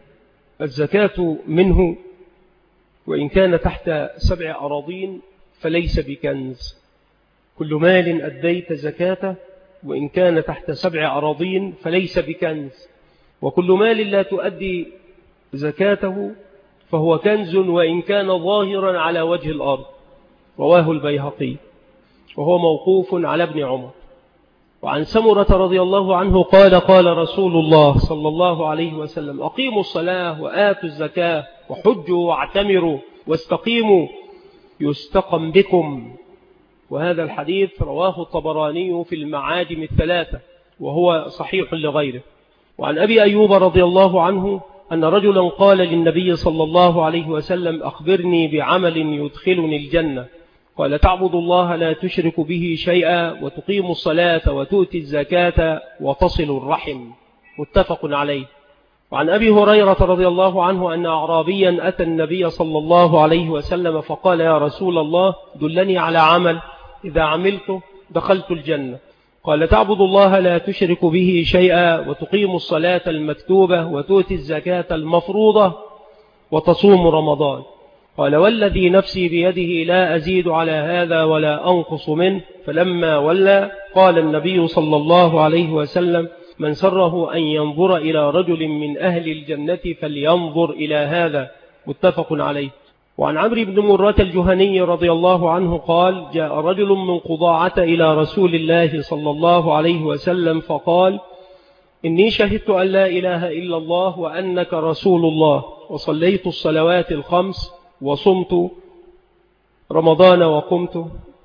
الزكاة منه وإن كان تحت 7 أراضين فليس بكنز. كل مال أديت زكاته وإن كان تحت 7 أراضين فليس بكنز. وكل مال لا تؤدي زكاته فهو كنز وإن كان ظاهرا على وجه الأرض. رواه البيهقي وهو موقوف على ابن عمر. وعن سمرة رضي الله عنه قال: قال رسول الله صلى الله عليه وسلم: أقيموا الصلاة وآتوا الزكاة وحجوا واعتمروا واستقيموا يستقم بكم. وهذا الحديث رواه الطبراني في المعاجم 3 وهو صحيح لغيره. وعن أبي أيوب رضي الله عنه أن رجلا قال للنبي صلى الله عليه وسلم: أخبرني بعمل يدخلني الجنة. قال: تعبد الله لا تشرك به شيئا، وتقيم الصلاة وتؤتي الزكاة وتصل الرحم. متفق عليه. وعن أبي هريرة رضي الله عنه أن أعرابيا أتى النبي صلى الله عليه وسلم فقال: يا رسول الله، دلني على عمل إذا عملته دخلت الجنة. قال: تعبد الله لا تشرك به شيئا، وتقيم الصلاة المكتوبة، وتؤتي الزكاة المفروضة، وتصوم رمضان. قال: والذي نفسي بيده لا أزيد على هذا ولا أنقص منه. فلما ولى قال النبي صلى الله عليه وسلم: من سره أن ينظر إلى رجل من أهل الجنة فلينظر إلى هذا. متفق عليه. وعن عمرو بن مرة الجهني رضي الله عنه قال: جاء رجل من قضاعة إلى رسول الله صلى الله عليه وسلم فقال: إني شهدت أن لا إله إلا الله وأنك رسول الله، وصليت الصلوات الخمس، وصمت رمضان، وقمت،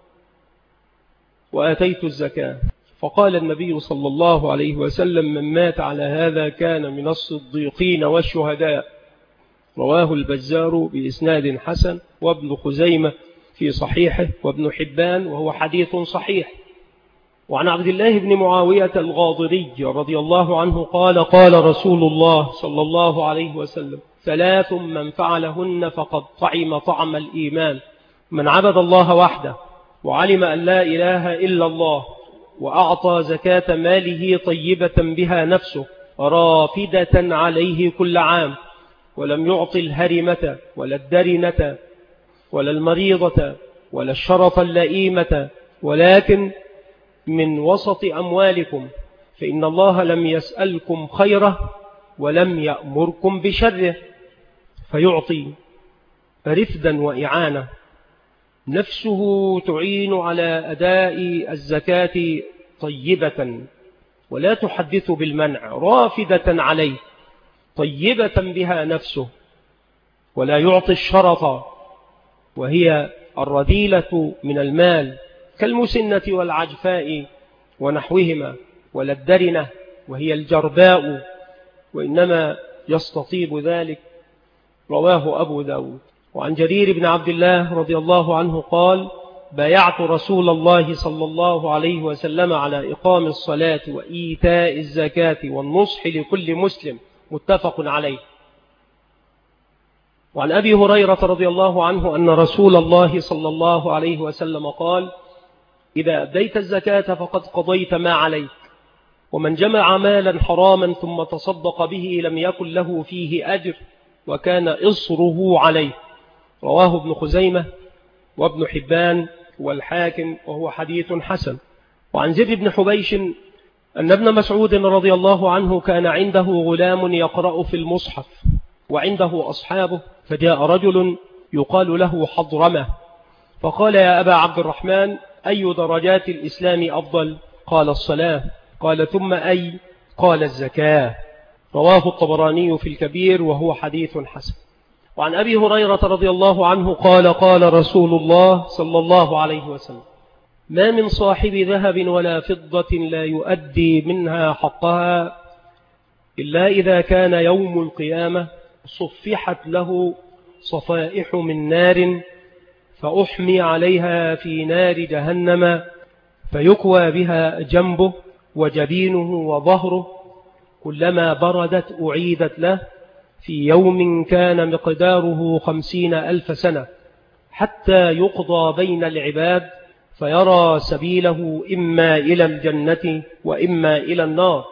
وآتيت الزكاة. فقال النبي صلى الله عليه وسلم: من مات على هذا كان من الصديقين والشهداء. رواه البزار بإسناد حسن، وابن خزيمة في صحيحه، وابن حبان وهو حديث صحيح. وعن عبد الله بن معاوية الغاضري رضي الله عنه قال: قال رسول الله صلى الله عليه وسلم: 3 من فعلهن فقد طعم طعم الإيمان: من عبد الله وحده، وعلم أن لا إله إلا الله، وأعطى زكاة ماله طيبة بها نفسه رافدة عليه كل عام، ولم يعط الهرمة ولا الدرنة ولا المريضة ولا الشرف اللئيمة، ولكن من وسط أموالكم، فإن الله لم يسألكم خيره ولم يأمركم بشره. فيعطي رفدا وإعانة، نفسه تعين على أداء الزكاة طيبة ولا تحدث بالمنع، رافدة عليه طيبة بها نفسه، ولا يعطي الشرط وهي الرذيلة من المال كالمسنة والعجفاء ونحوهما، ولا الدرنة وهي الجرباء، وإنما يستطيب ذلك. رواه أبو داود. وعن جرير بن عبد الله رضي الله عنه قال: بايعت رسول الله صلى الله عليه وسلم على إقام الصلاة وإيتاء الزكاة والنصح لكل مسلم. متفق عليه. وعن أبي هريرة رضي الله عنه أن رسول الله صلى الله عليه وسلم قال: إذا أديت الزكاة فقد قضيت ما عليك، ومن جمع مالا حراما ثم تصدق به لم يكن له فيه أجر وكان إصره عليه. رواه ابن خزيمة وابن حبان والحاكم وهو حديث حسن. وعن زر بن حبيش أن ابن مسعود رضي الله عنه كان عنده غلام يقرأ في المصحف وعنده أصحابه، فجاء رجل يقال له حضرمة فقال: يا أبا عبد الرحمن، أي درجات الإسلام أفضل؟ قال: الصلاة. قال: ثم أي؟ قال: الزكاة. رواه الطبراني في الكبير وهو حديث حسن. وعن أبي هريرة رضي الله عنه قال: قال رسول الله صلى الله عليه وسلم: ما من صاحب ذهب ولا فضة لا يؤدي منها حقها إلا إذا كان يوم القيامة صفحت له صفائح من نار فأحمي عليها في نار جهنم فيكوى بها جنبه وجبينه وظهره، كلما بردت أعيدت له في يوم كان مقداره 50,000 سنة، حتى يقضى بين العباد فيرى سبيله إما إلى الجنة وإما إلى النار.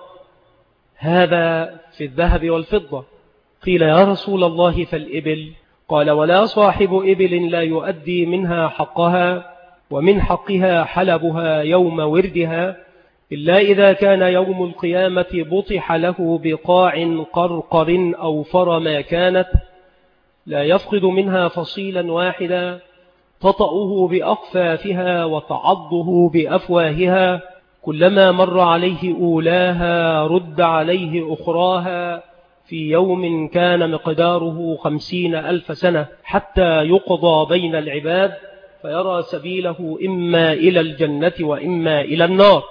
هذا في الذهب والفضة. قيل: يا رسول الله فالإبل؟ قال: ولا صاحب إبل لا يؤدي منها حقها، ومن حقها حلبها يوم وردها، إلا إذا كان يوم القيامة بطح له بقاع قرقر أوفر ما كانت، لا يفقد منها فصيلا واحدا، تطأه بأخفافها وتعضه بأفواهها، كلما مر عليه أولاها رد عليه أخراها في يوم كان مقداره 50,000 سنة، حتى يقضى بين العباد فيرى سبيله إما إلى الجنة وإما إلى النار.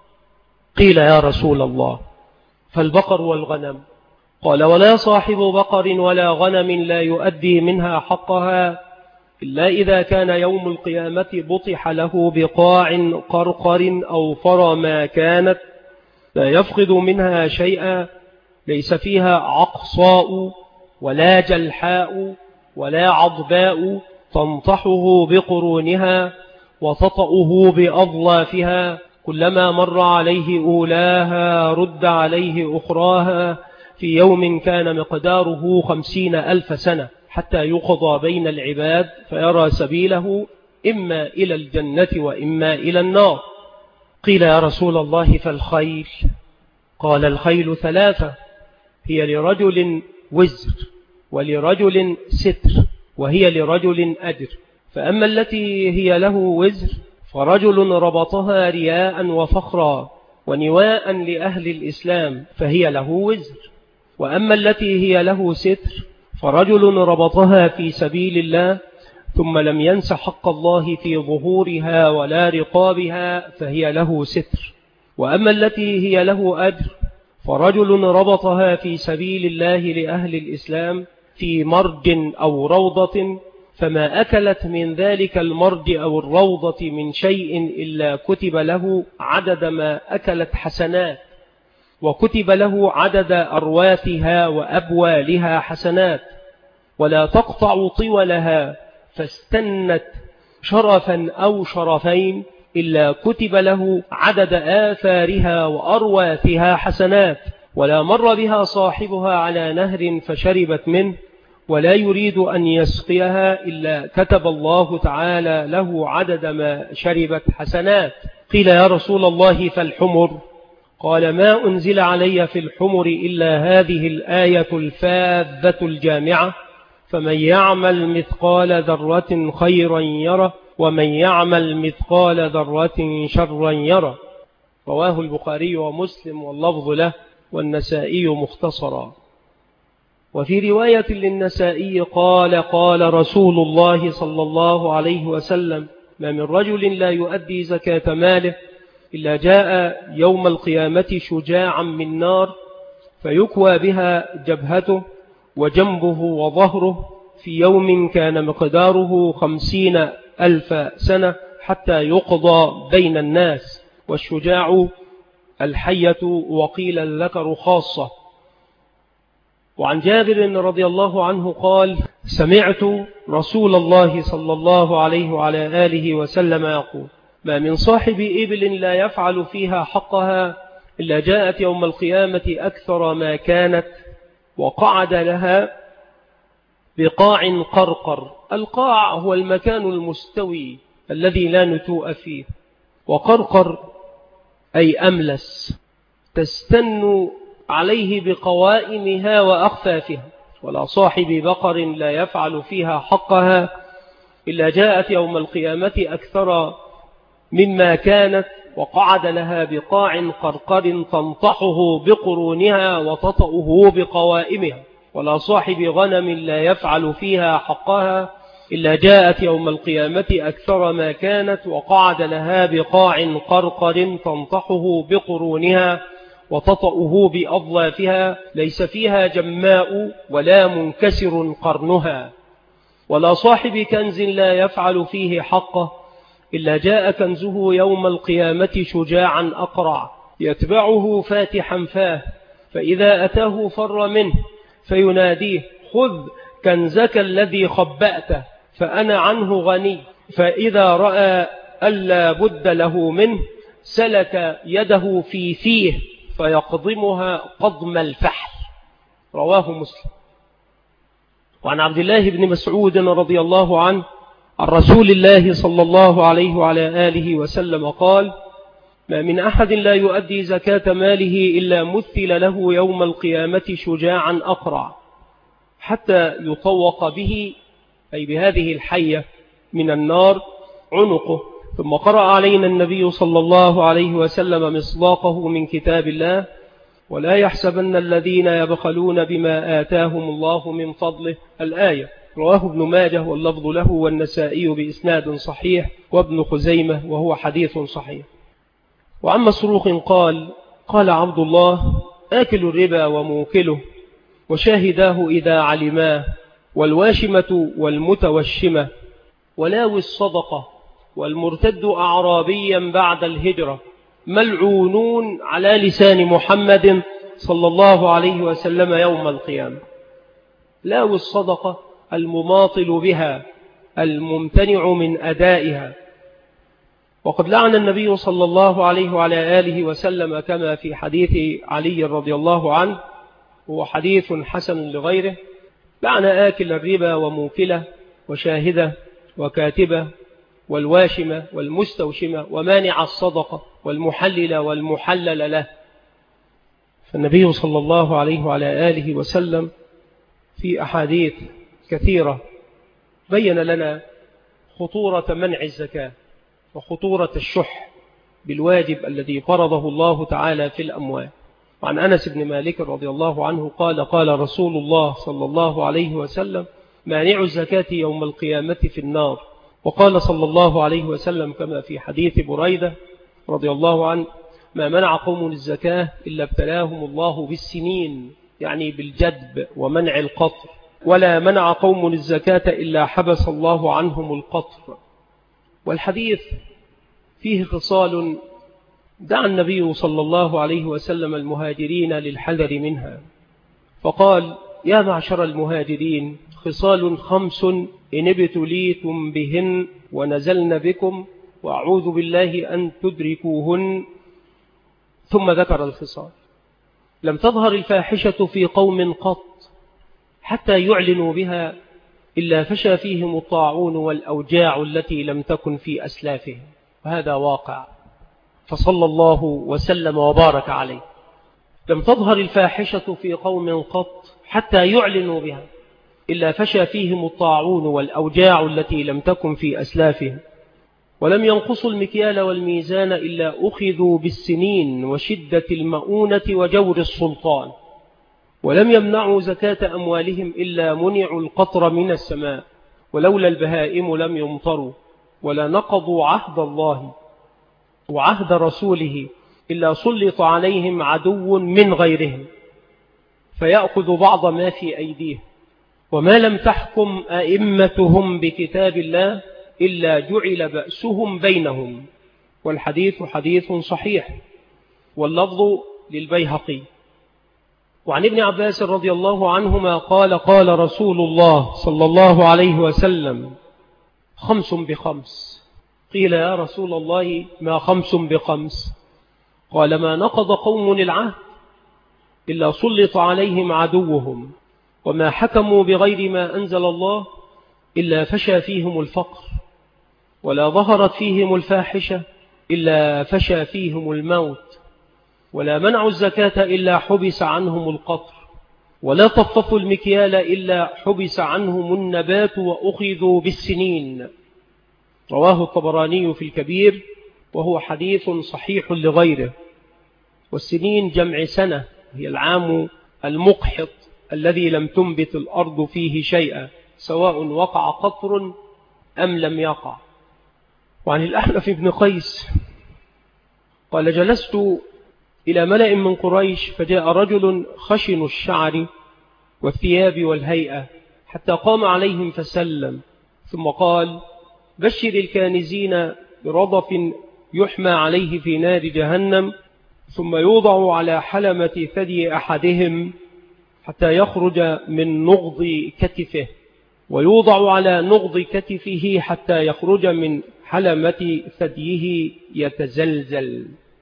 قيل: يا رسول الله فالبقر والغنم؟ قال: ولا صاحب بقر ولا غنم لا يؤدي منها حقها إلا إذا كان يوم القيامة بطح له بقاع قرقر أوفر ما كانت، لا يفقد منها شيئا، ليس فيها عقصاء ولا جلحاء ولا عضباء تنطحه بقرونها وتطأه بأظلافها، كلما مر عليه أولاها رد عليه أخراها في يوم كان مقداره 50,000 سنة، حتى يقضى بين العباد فيرى سبيله إما إلى الجنة وإما إلى النار. قيل: يا رسول الله فالخيل؟ قال: الخيل 3، هي لرجل وزر ولرجل ستر وهي لرجل أجر. فأما التي هي له وزر فرجل ربطها رياء وفخرا ونواء لأهل الإسلام فهي له وزر. وأما التي هي له ستر فرجل ربطها في سبيل الله ثم لم ينس حق الله في ظهورها ولا رقابها فهي له ستر. وأما التي هي له أجر فرجل ربطها في سبيل الله لأهل الإسلام في مرج أو روضة، فما أكلت من ذلك المرج أو الروضة من شيء إلا كتب له عدد ما أكلت حسنات، وكتب له عدد أرواثها وأبوالها حسنات، ولا تقطع طولها فاستنت شرفا أو شرفين إلا كتب له عدد آثارها وأرواثها حسنات، ولا مر بها صاحبها على نهر فشربت منه ولا يريد أن يسقيها إلا كتب الله تعالى له عدد ما شربت حسنات. قيل: يا رسول الله فالحمر؟ قال: ما أنزل علي في الحمر إلا هذه الآية الفاذة الجامعة: فمن يعمل مثقال ذرة خيرا يره ومن يعمل مثقال ذرة شرا يره. رواه البخاري ومسلم واللفظ له والنسائي مختصرا. وفي رواية للنسائي قال: قال رسول الله صلى الله عليه وسلم: ما من رجل لا يؤدي زكاة ماله إلا جاء يوم القيامة شجاعا من نار فيكوى بها جبهته وجنبه وظهره في يوم كان مقداره 50,000 سنة، حتى يقضى بين الناس. والشجاع الحية وقيل الذكر خاصة. وعن جابر رضي الله عنه قال: سمعت رسول الله صلى الله عليه وعلى آله وسلم يقول: ما من صاحب إبل لا يفعل فيها حقها إلا جاءت يوم القيامة أكثر ما كانت وقعد لها بقاع قرقر. القاع هو المكان المستوي الذي لا نتوء فيه. وقرقر أي أملس تستن عليه بقوائمها وأخفافها، ولا صاحب بقر لا يفعل فيها حقها إلا جاءت يوم القيامة أكثر مما كانت، وقعد لها بقاع قرقر تنطحه بقرونها وتطأه بقوائمها، ولا صاحب غنم لا يفعل فيها حقها إلا جاءت يوم القيامة أكثر ما كانت، وقعد لها بقاع قرقر تنطحه بقرونها وتطأه بأضلافها، ليس فيها جماء ولا منكسر قرنها. ولا صاحب كنز لا يفعل فيه حقه إلا جاء كنزه يوم القيامة شجاعا أقرع يتبعه فاتحا فاه، فإذا أتاه فر منه فيناديه: خذ كنزك الذي خبأته فأنا عنه غني. فإذا رأى ألا بد له منه سلك يده في فيه فيقضمها قضم الفحل. رواه مسلم. وعن عبد الله بن مسعود رضي الله عنه عن رسول الله صلى الله عليه وعلى آله وسلم قال: ما من أحد لا يؤدي زكاة ماله إلا مثل له يوم القيامة شجاعا أقرع حتى يطوق به، أي بهذه الحية من النار، عنقه. ثم قرأ علينا النبي صلى الله عليه وسلم مصداقه من كتاب الله: ولا يحسبن الذين يبخلون بما آتاهم الله من فضله، الآية. رواه ابن ماجه واللفظ له والنسائي بإسناد صحيح، وابن خزيمة وهو حديث صحيح. وعن مسروق قال: قال عبد الله: آكل الربا وموكله وشاهداه إذا علماه، والواشمة والمتوشمة، ولاوي الصدقة، والمرتد أعرابيا بعد الهجرة، ملعونون على لسان محمد صلى الله عليه وسلم يوم القيامة. لاوي الصدقة المماطل بها، الممتنع من أدائها. وقد لعن النبي صلى الله عليه وعلى آله وسلم كما في حديث علي رضي الله عنه، هو حديث حسن لغيره، لعن آكل الربا وموكله وشاهده وكاتبه والواشمة والمستوشمة ومانع الصدقة والمحلل والمحلل له. فالنبي صلى الله عليه وعلى آله وسلم في أحاديث كثيرة بين لنا خطورة منع الزكاة وخطورة الشح بالواجب الذي فرضه الله تعالى في الأموال. وعن أنس بن مالك رضي الله عنه قال: قال رسول الله صلى الله عليه وسلم: مانع الزكاة يوم القيامة في النار. وقال صلى الله عليه وسلم كما في حديث بريدة رضي الله عنه: ما منع قوم الزكاة إلا ابتلاهم الله بالسنين، يعني بالجدب ومنع القطر، ولا منع قوم الزكاة إلا حبس الله عنهم القطر. والحديث فيه خصال دعا النبي صلى الله عليه وسلم المهاجرين للحذر منها، فقال: يا معشر المهاجرين، خصال 5 إن ابتليتم بهن ونزلن بكم، وأعوذ بالله أن تدركوهن. ثم ذكر الخصال. لم تظهر الفاحشة في قوم قط حتى يعلنوا بها إلا فشى فيهم الطاعون والأوجاع التي لم تكن في أسلافهم، وهذا واقع، فصلى الله وسلم وبارك عليه. لم تظهر الفاحشة في قوم قط حتى يعلنوا بها إلا فشى فيهم الطاعون والأوجاع التي لم تكن في أسلافهم، ولم ينقصوا المكيال والميزان إلا أخذوا بالسنين وشدة المؤونة وجور السلطان، ولم يمنعوا زكاة أموالهم إلا منعوا القطر من السماء، ولولا البهائم لم يمطروا، ولا نقضوا عهد الله وعهد رسوله إلا سلط عليهم عدو من غيرهم فيأخذ بعض ما في أيديه، وما لم تحكم أئمتهم بكتاب الله إلا جعل بأسهم بينهم. والحديث حديث صحيح، واللفظ للبيهقي. وعن ابن عباس رضي الله عنهما قال: قال رسول الله صلى الله عليه وسلم: 5 ب5. قيل: يا رسول الله ما 5 ب5؟ قال: ما نقض قوم العهد إلا سلط عليهم عدوهم، وما حكموا بغير ما أنزل الله إلا فشى فيهم الفقر، ولا ظهرت فيهم الفاحشة إلا فشى فيهم الموت، ولا منعوا الزكاة إلا حبس عنهم القطر، ولا طففوا المكيال إلا حبس عنهم النبات وأخذوا بالسنين. رواه الطبراني في الكبير، وهو حديث صحيح لغيره. والسنين جمع سنة، هي العام المقحط الذي لم تنبت الأرض فيه شيئا، سواء وقع قطر أم لم يقع. وعن الأحنف بن قيس قال: جلست إلى ملأ من قريش، فجاء رجل خشن الشعر والثياب والهيئة، حتى قام عليهم فسلم، ثم قال: بشر الكانزين برضف يحمى عليه في نار جهنم، ثم يوضع على حلمة ثدي أحدهم حتى يخرج من نغض كتفه، ويوضع على نغض كتفه حتى يخرج من حلمة ثديه يتزلزل.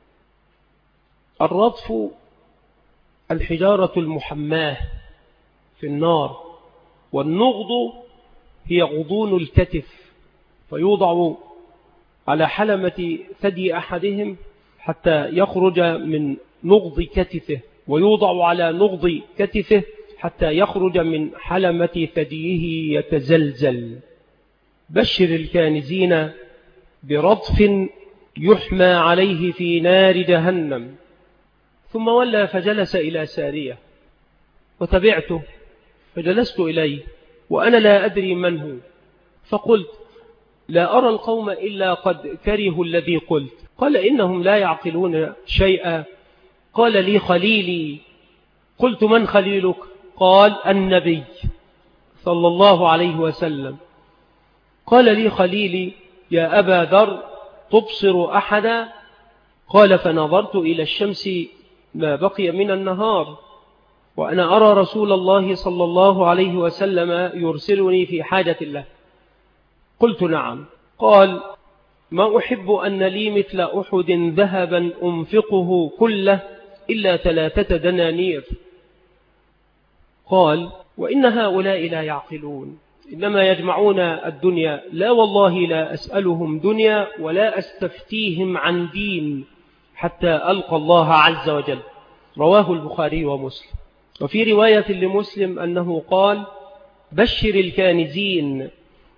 الرضف الحجارة المحماة في النار، والنغض هي غضون الكتف، فيوضع على حلمة ثدي أحدهم حتى يخرج من نغض كتفه، ويوضع على نغض كتفه حتى يخرج من حلمة ثديه يتزلزل. بشر الكانزين برضف يحمى عليه في نار جهنم. ثم ولى فجلس إلى سارية، وتبعته فجلست إليه وأنا لا أدري من هو، فقلت: لا أرى القوم إلا قد كرهوا الذي قلت. قال: إنهم لا يعقلون شيئا. قال لي: خليلي. قلت: من خليلك؟ قال: النبي صلى الله عليه وسلم. قال لي خليلي: يا أبا ذر، تبصر أحدا؟ قال: فنظرت إلى الشمس ما بقي من النهار، وأنا أرى رسول الله صلى الله عليه وسلم يرسلني في حاجة له. قلت: نعم. قال: ما أحب أن لي مثل أحد ذهبا أنفقه كله إلا 3 دنانير. قال: وإن هؤلاء لا يعقلون، إنما يجمعون الدنيا. لا والله لا أسألهم دنيا ولا أستفتيهم عن دين حتى ألقى الله عز وجل. رواه البخاري ومسلم. وفي رواية لمسلم أنه قال: بشر الكانزين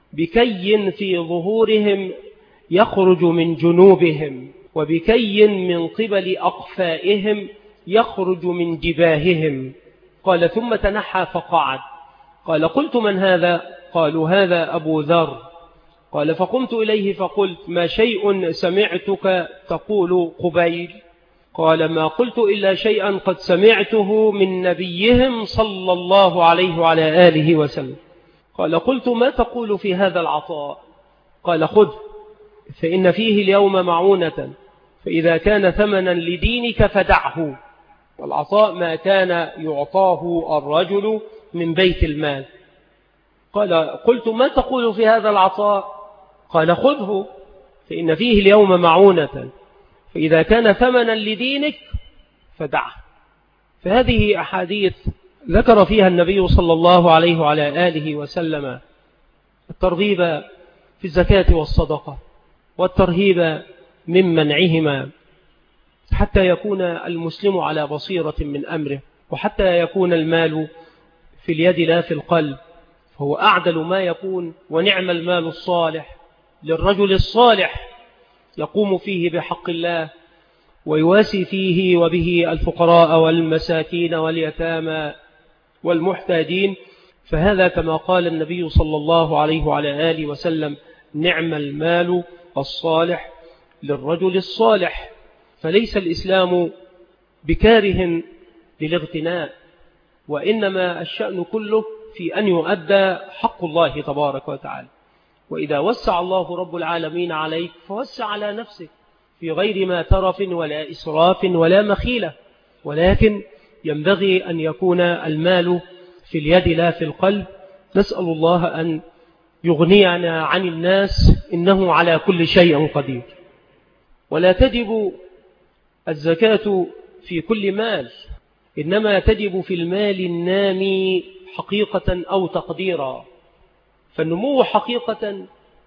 بكي في ظهورهم يخرج من جنوبهم، وبكي من قبل أقفائهم يخرج من جباههم. قال: ثم تنحى فقعد. قال: قلت: من هذا؟ قالوا: هذا أبو ذر. قال: فقمت إليه فقلت: ما شيء سمعتك تقول قبيل؟ قال: ما قلت إلا شيئا قد سمعته من نبيهم صلى الله عليه وعلى آله وسلم. قال: قلت: ما تقول في هذا العطاء؟ قال: خذ، فإن فيه اليوم معونة، فإذا كان ثمنا لدينك فدعه. والعطاء ما كان يعطاه الرجل من بيت المال. قال: قلت: ما تقول في هذا العطاء؟ قال: خذه، فإن فيه اليوم معونة، فإذا كان ثمنا لدينك فدعه. فهذه أحاديث ذكر فيها النبي صلى الله عليه وعلى آله وسلم الترغيب في الزكاة والصدقة، والترهيب من منعهما، حتى يكون المسلم على بصيرة من أمره، وحتى يكون المال في اليد لا في القلب، فهو أعدل ما يكون. ونعم المال الصالح للرجل الصالح يقوم فيه بحق الله، ويواسي فيه وبه الفقراء والمساكين واليتامى والمحتاجين. فهذا كما قال النبي صلى الله عليه وعلى آله وسلم: نعم المال الصالح للرجل الصالح. فليس الإسلام بكاره للاغتناء، وإنما الشأن كله في أن يؤدى حق الله تبارك وتعالى. وإذا وسع الله رب العالمين عليك فوسع على نفسك في غير ما ترف ولا إسراف ولا مخيلة، ولكن ينبغي أن يكون المال في اليد لا في القلب. نسأل الله أن يغنينا عن الناس، إنه على كل شيء قدير. ولا تجب الزكاة في كل مال، إنما تجب في المال النامي حقيقة أو تقديرا. فالنمو حقيقة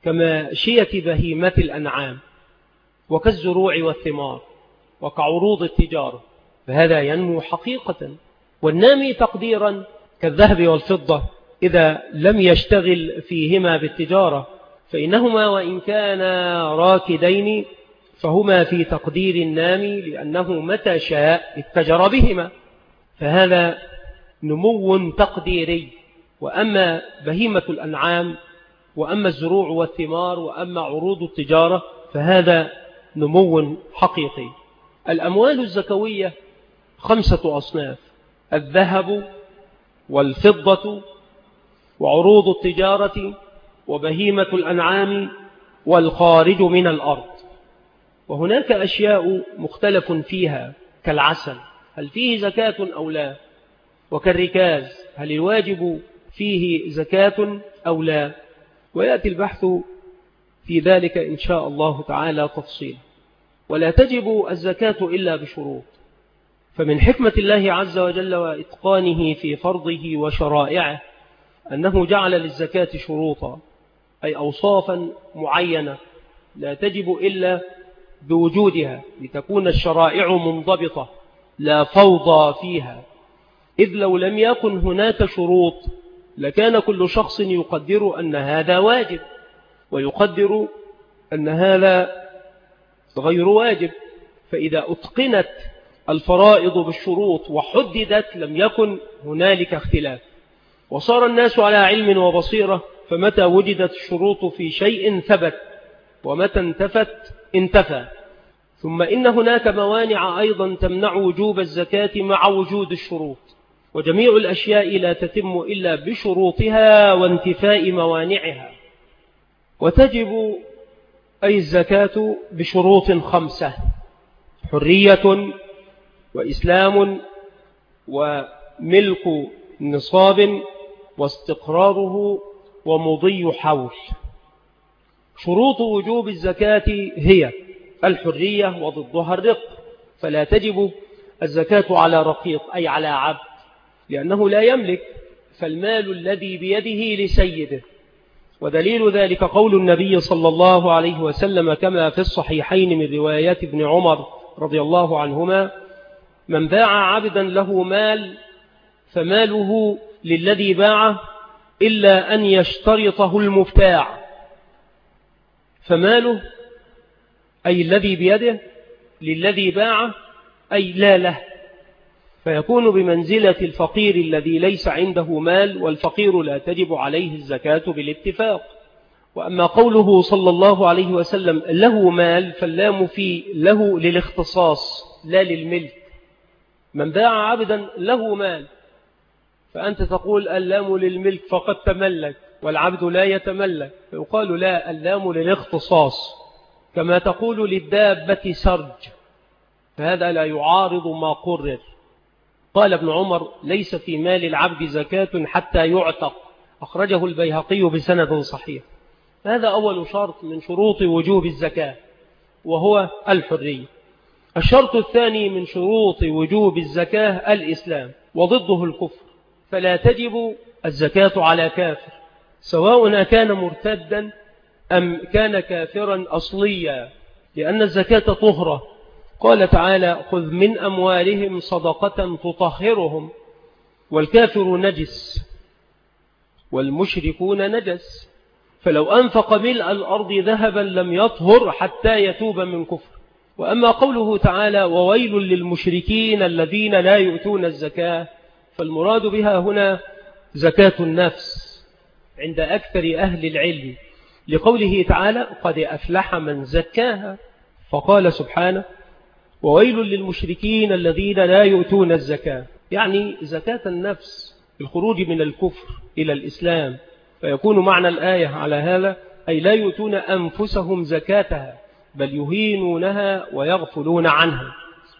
كماشية بهيمة الأنعام وكالزروع والثمار وكعروض التجارة، فهذا ينمو حقيقة. والنامي تقديرا كالذهب والفضة إذا لم يشتغل فيهما بالتجارة، فإنهما وإن كانا راكدين فهما في تقدير النامي، لأنه متى شاء اتجر بهما، فهذا نمو تقديري. وأما بهيمة الأنعام وأما الزروع والثمار وأما عروض التجارة فهذا نمو حقيقي. الأموال الزكوية 5 أصناف: الذهب والفضة وعروض التجارة وبهيمة الأنعام والخارج من الأرض. وهناك أشياء مختلف فيها كالعسل، هل فيه زكاة أو لا؟ وكالركاز، هل الواجب فيه زكاة أو لا؟ ويأتي البحث في ذلك إن شاء الله تعالى تفصيلا. ولا تجب الزكاة إلا بشروط، فمن حكمة الله عز وجل وإتقانه في فرضه وشرائعه أنه جعل للزكاة شروطا، أي أوصافا معينة لا تجب إلا بوجودها، لتكون الشرائع منضبطة لا فوضى فيها. إذ لو لم يكن هناك شروط لكان كل شخص يقدر أن هذا واجب ويقدر أن هذا غير واجب، فإذا أتقنت الفرائض بالشروط وحددت لم يكن هنالك اختلاف، وصار الناس على علم وبصيرة، فمتى وجدت الشروط في شيء ثبت ومتى انتفت انتفى. ثم إن هناك موانع أيضا تمنع وجوب الزكاة مع وجود الشروط، وجميع الأشياء لا تتم إلا بشروطها وانتفاء موانعها. وتجب أي الزكاة بشروط 5: حرية وإسلام وملك نصاب واستقراره ومضي حول. شروط وجوب الزكاة هي الحرية وضدها الرق، فلا تجب الزكاة على رقيق أي على عبد، لأنه لا يملك، فالمال الذي بيده لسيده. ودليل ذلك قول النبي صلى الله عليه وسلم كما في الصحيحين من روايات ابن عمر رضي الله عنهما: من باع عبدا له مال فماله للذي باعه إلا أن يشترطه المبتاع، فماله أي الذي بيده للذي باعه أي لا له، فيكون بمنزلة الفقير الذي ليس عنده مال، والفقير لا تجب عليه الزكاة بالاتفاق. وأما قوله صلى الله عليه وسلم له مال، فاللام في له للاختصاص لا للملك. من باع عبدا له مال، فأنت تقول اللام للملك فقد تملك والعبد لا يتملك، فيقال لا، اللام للاختصاص، كما تقول للدابة سرج، فهذا لا يعارض ما قرر. قال ابن عمر: ليس في مال العبد زكاة حتى يعتق، أخرجه البيهقي بسند صحيح. هذا أول شرط من شروط وجوب الزكاة، وهو الحرية. الشرط الثاني من شروط وجوب الزكاة الإسلام، وضده الكفر، فلا تجب الزكاة على كافر، سواء كان مرتدا أم كان كافرا أصليا، لأن الزكاة طهرة. قال تعالى: خذ من أموالهم صدقة تطهرهم، والكافر نجس والمشركون نجس، فلو أنفق ملء الأرض ذهبا لم يطهر حتى يتوب من كفر. وأما قوله تعالى: وويل للمشركين الذين لا يؤتون الزكاة، فالمراد بها هنا زكاة النفس عند أكثر أهل العلم، لقوله تعالى: قد أفلح من زكاها. فقال سبحانه: وويل للمشركين الذين لا يؤتون الزكاة، يعني زكاة النفس بالخروج من الكفر إلى الإسلام، فيكون معنى الآية على هذا أي لا يؤتون أنفسهم زكاتها، بل يهينونها ويغفلون عنها.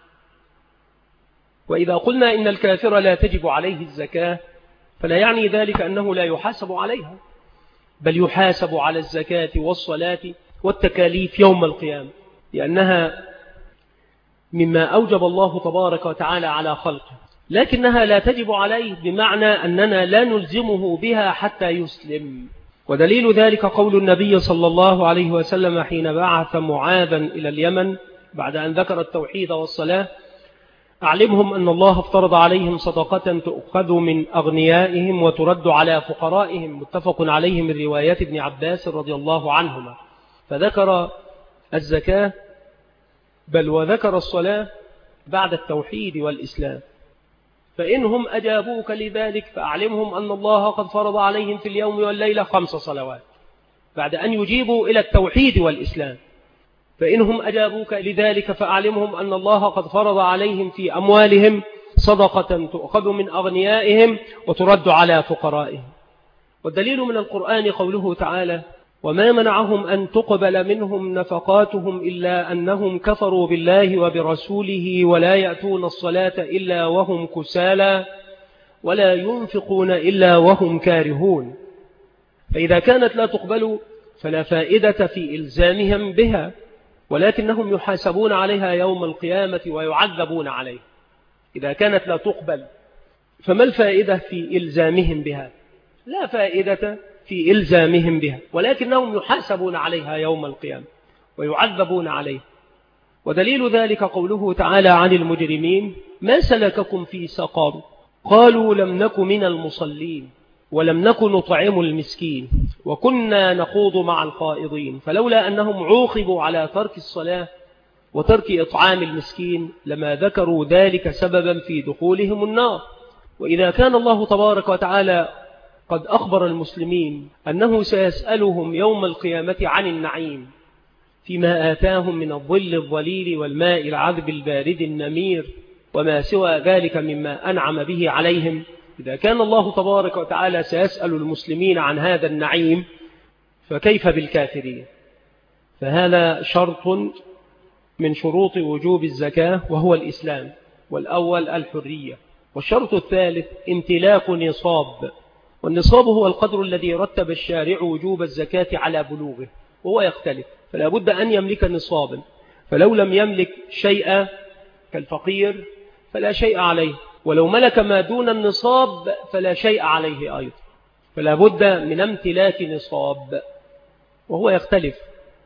وإذا قلنا إن الكافر لا تجب عليه الزكاة، فلا يعني ذلك أنه لا يحاسب عليها، بل يحاسب على الزكاة والصلاة والتكاليف يوم القيامة، لأنها مما أوجب الله تبارك وتعالى على خلقه، لكنها لا تجب عليه بمعنى أننا لا نلزمه بها حتى يسلم، ودليل ذلك قول النبي صلى الله عليه وسلم حين بعث معاذا إلى اليمن بعد أن ذكر التوحيد والصلاة: أعلمهم أن الله افترض عليهم صدقة تؤخذ من أغنيائهم وترد على فقرائهم، متفق عليه من روايات ابن عباس رضي الله عنهما. فذكر الزكاة بل وذكر الصلاة بعد التوحيد والإسلام. فإنهم أجابوك لذلك فأعلمهم أن الله قد فرض عليهم في اليوم والليلة 5 صلوات بعد أن يجيبوا إلى التوحيد والإسلام. فإنهم أجابوك لذلك فأعلمهم أن الله قد فرض عليهم في أموالهم صدقة تؤخذ من أغنيائهم وترد على فقرائهم. والدليل من القرآن قوله تعالى: وما منعهم أن تقبل منهم نفقاتهم إلا أنهم كفروا بالله وبرسوله ولا يأتون الصلاة إلا وهم كسالى ولا ينفقون إلا وهم كارهون. فإذا كانت لا تقبل فلا فائدة في إلزامهم بها، ولكنهم يحاسبون عليها يوم القيامة ويعذبون عليها. إذا كانت لا تقبل فما الفائدة في إلزامهم بها؟ لا فائدة في إلزامهم بها، ولكنهم يحاسبون عليها يوم القيامة ويعذبون عليها. ودليل ذلك قوله تعالى عن المجرمين: ما سلككم في سقر؟ قالوا لم نك من المصلين ولم نك نطعم المسكين وكنا نخوض مع الخائضين. فلولا أنهم عوقبوا على ترك الصلاة وترك إطعام المسكين لما ذكروا ذلك سببا في دخولهم النار. وإذا كان الله تبارك وتعالى قد أخبر المسلمين أنه سيسألهم يوم القيامة عن النعيم فيما آتاهم من الظل الظليل والماء العذب البارد النمير وما سوى ذلك مما أنعم به عليهم، إذا كان الله تبارك وتعالى سيسأل المسلمين عن هذا النعيم فكيف بالكافرين؟ فهذا شرط من شروط وجوب الزكاة وهو الإسلام، والأول الحرية. والشرط الثالث امتلاك نصاب، والنصاب هو القدر الذي رتب الشارع وجوب الزكاة على بلوغه، وهو يختلف، فلا بد أن يملك نصابا. فلو لم يملك شيئا كالفقير فلا شيء عليه، ولو ملك ما دون النصاب فلا شيء عليه أيضا، فلا بد من امتلاك نصاب وهو يختلف.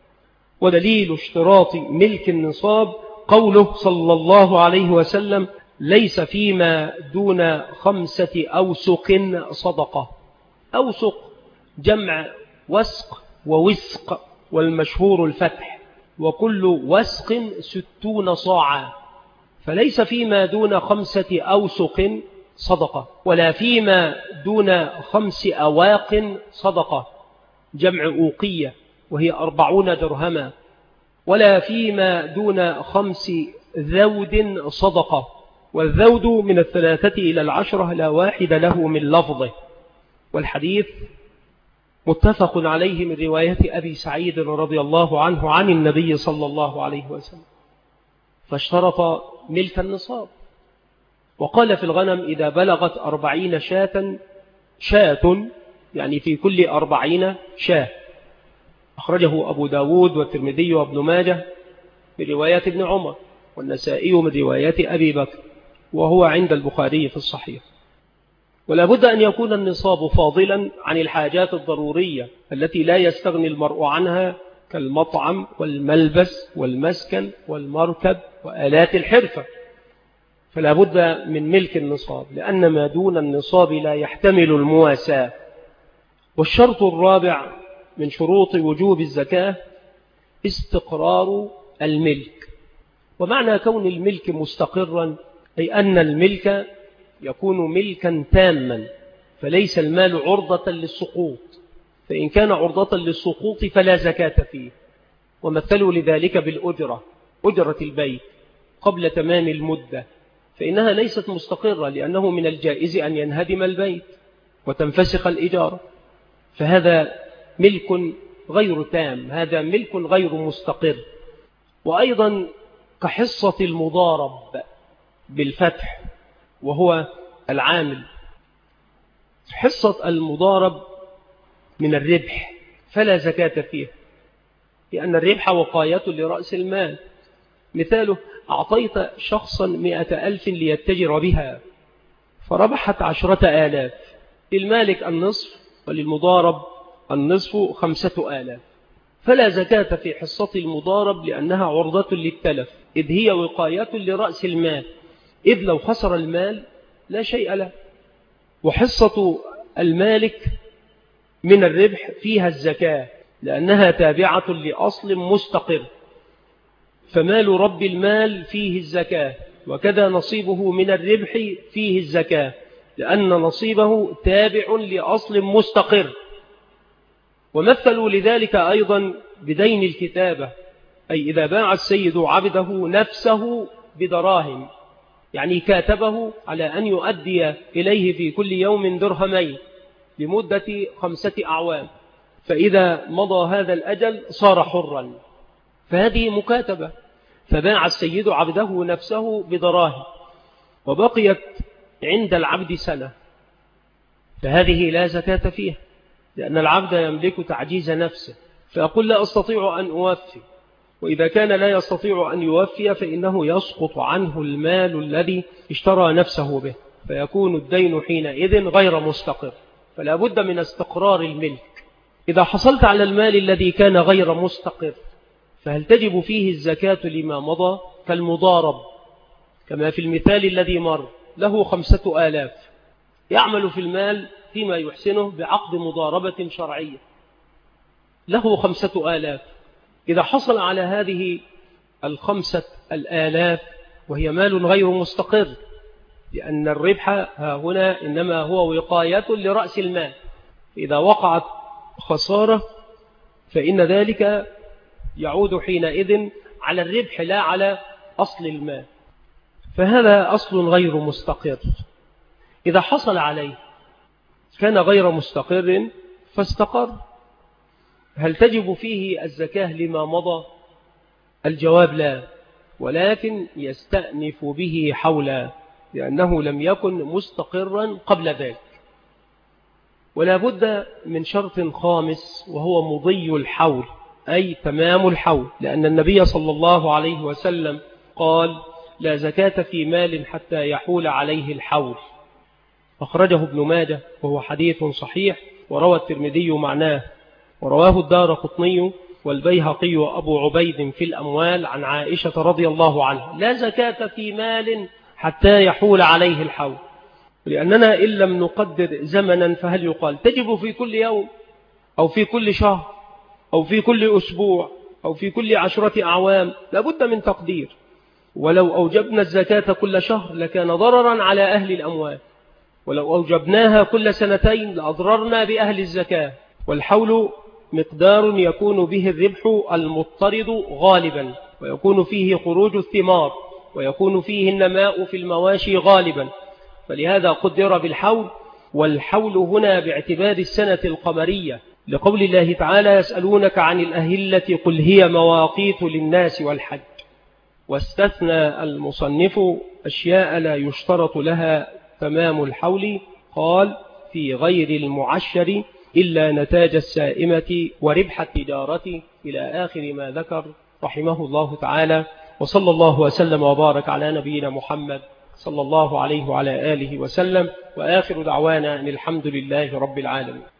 ودليل اشتراط ملك النصاب قوله صلى الله عليه وسلم: ليس فيما دون 5 أوسق صدقة. أوسق جمع وسق ووسق، والمشهور الفتح، وكل وسق 60 صاعا. فليس فيما دون 5 أوسق صدقة، ولا فيما دون 5 أواق صدقة جمع أوقية وهي 40 درهما، ولا فيما دون 5 ذود صدقة. والذود من 3 إلى 10 لا واحد له من لفظه. والحديث متفق عليه من رواية أبي سعيد رضي الله عنه عن النبي صلى الله عليه وسلم، فاشترط ملك النصاب. وقال في الغنم: إذا بلغت 40 شاة يعني في كل 40 شاة. أخرجه أبو داود والترمذي وابن ماجه برواية ابن عمر، والنسائي من رواية أبي بكر، وهو عند البخاري في الصحيح. ولا بد أن يكون النصاب فاضلا عن الحاجات الضرورية التي لا يستغني المرء عنها، كالمطعم والملبس والمسكن والمركب وآلات الحرفة. فلا بد من ملك النصاب، لأن ما دون النصاب لا يحتمل المواساة. والشرط الرابع من شروط وجوب الزكاة استقرار الملك. ومعنى كون الملك مستقرا أي أن الملك يكون ملكا تاما، فليس المال عرضة للسقوط، فإن كان عرضة للسقوط فلا زكاة فيه. ومثلوا لذلك بالأجرة، أجرة البيت قبل تمام المدة، فإنها ليست مستقرة، لأنه من الجائز أن ينهدم البيت وتنفسخ الإجارة، فهذا ملك غير تام، هذا ملك غير مستقر. وأيضا كحصة المضارب بالفتح وهو العامل، حصة المضارب من الربح فلا زكاة فيه، لأن الربح وقاية لرأس المال. مثاله: أعطيت شخصا 100,000 ليتجر بها فربحت 10,000، للمالك النصف وللمضارب النصف 5,000. فلا زكاة في حصة المضارب لأنها عرضة للتلف، إذ هي وقاية لرأس المال، إذ لو خسر المال لا شيء له. وحصة المالك من الربح فيها الزكاة لأنها تابعة لأصل مستقر، فمال رب المال فيه الزكاة، وكذا نصيبه من الربح فيه الزكاة لأن نصيبه تابع لأصل مستقر. ومثلوا لذلك أيضا بدين الكتابة، أي إذا باع السيد عبده نفسه بدراهم، يعني كاتبه على أن يؤدي إليه في كل يوم درهمين لمدة 5 أعوام، فإذا مضى هذا الأجل صار حرا، فهذه مكاتبة. فباع السيد عبده نفسه بدراهم وبقيت عند العبد سنة، فهذه لا زكاة فيها لأن العبد يملك تعجيز نفسه، فيقول لا أستطيع أن أوفي. وإذا كان لا يستطيع أن يوفي فإنه يسقط عنه المال الذي اشترى نفسه به، فيكون الدين حينئذ غير مستقر، فلا بد من استقرار الملك. إذا حصلت على المال الذي كان غير مستقر فهل تجب فيه الزكاة لما مضى؟ كالمضارب كما في المثال الذي مر، له 5,000 يعمل في المال فيما يحسنه بعقد مضاربة شرعية، له 5,000. إذا حصل على هذه 5,000 وهي مال غير مستقر، لأن الربح هنا إنما هو وقاية لرأس المال، إذا وقعت خسارة فإن ذلك يعود حينئذ على الربح لا على أصل المال، فهذا أصل غير مستقر. إذا حصل عليه كان غير مستقر فاستقر، هل تجب فيه الزكاة لما مضى؟ الجواب لا، ولكن يستأنف به حولا لأنه لم يكن مستقرا قبل ذلك. ولا بد من شرط خامس وهو مضي الحول، أي تمام الحول، لأن النبي صلى الله عليه وسلم قال لا زكاة في مال حتى يحول عليه الحول، أخرجه ابن ماجه وهو حديث صحيح، وروى الترمذي معناه، ورواه الدارقطني والبيهقي وأبو عبيد في الأموال عن عائشة رضي الله عنها لا زكاة في مال حتى يحول عليه الحول، لأننا إن لم نقدر زمنا فهل يقال تجب في كل يوم أو في كل شهر أو في كل أسبوع أو في كل 10 أعوام؟ لابد من تقدير. ولو أوجبنا الزكاة كل شهر لكان ضررا على أهل الأموال، ولو أوجبناها كل 2 سنين لأضررنا بأهل الزكاة. والحول مقدار يكون به الربح المضطرد غالبا، ويكون فيه خروج الثمار، ويكون فيه النماء في المواشي غالبا، فلهذا قدر بالحول. والحول هنا باعتبار السنة القمرية، لقول الله تعالى يسألونك عن الأهلة قل هي مواقيت للناس والحج. واستثنى المصنف أشياء لا يشترط لها تمام الحول، قال في غير المعشر إلا نتاج السائمة وربح التجارة إلى آخر ما ذكر رحمه الله تعالى. وصلى الله وسلم وبارك على نبينا محمد صلى الله عليه وعلى آله وسلم، وآخر دعوانا أن الحمد لله رب العالمين.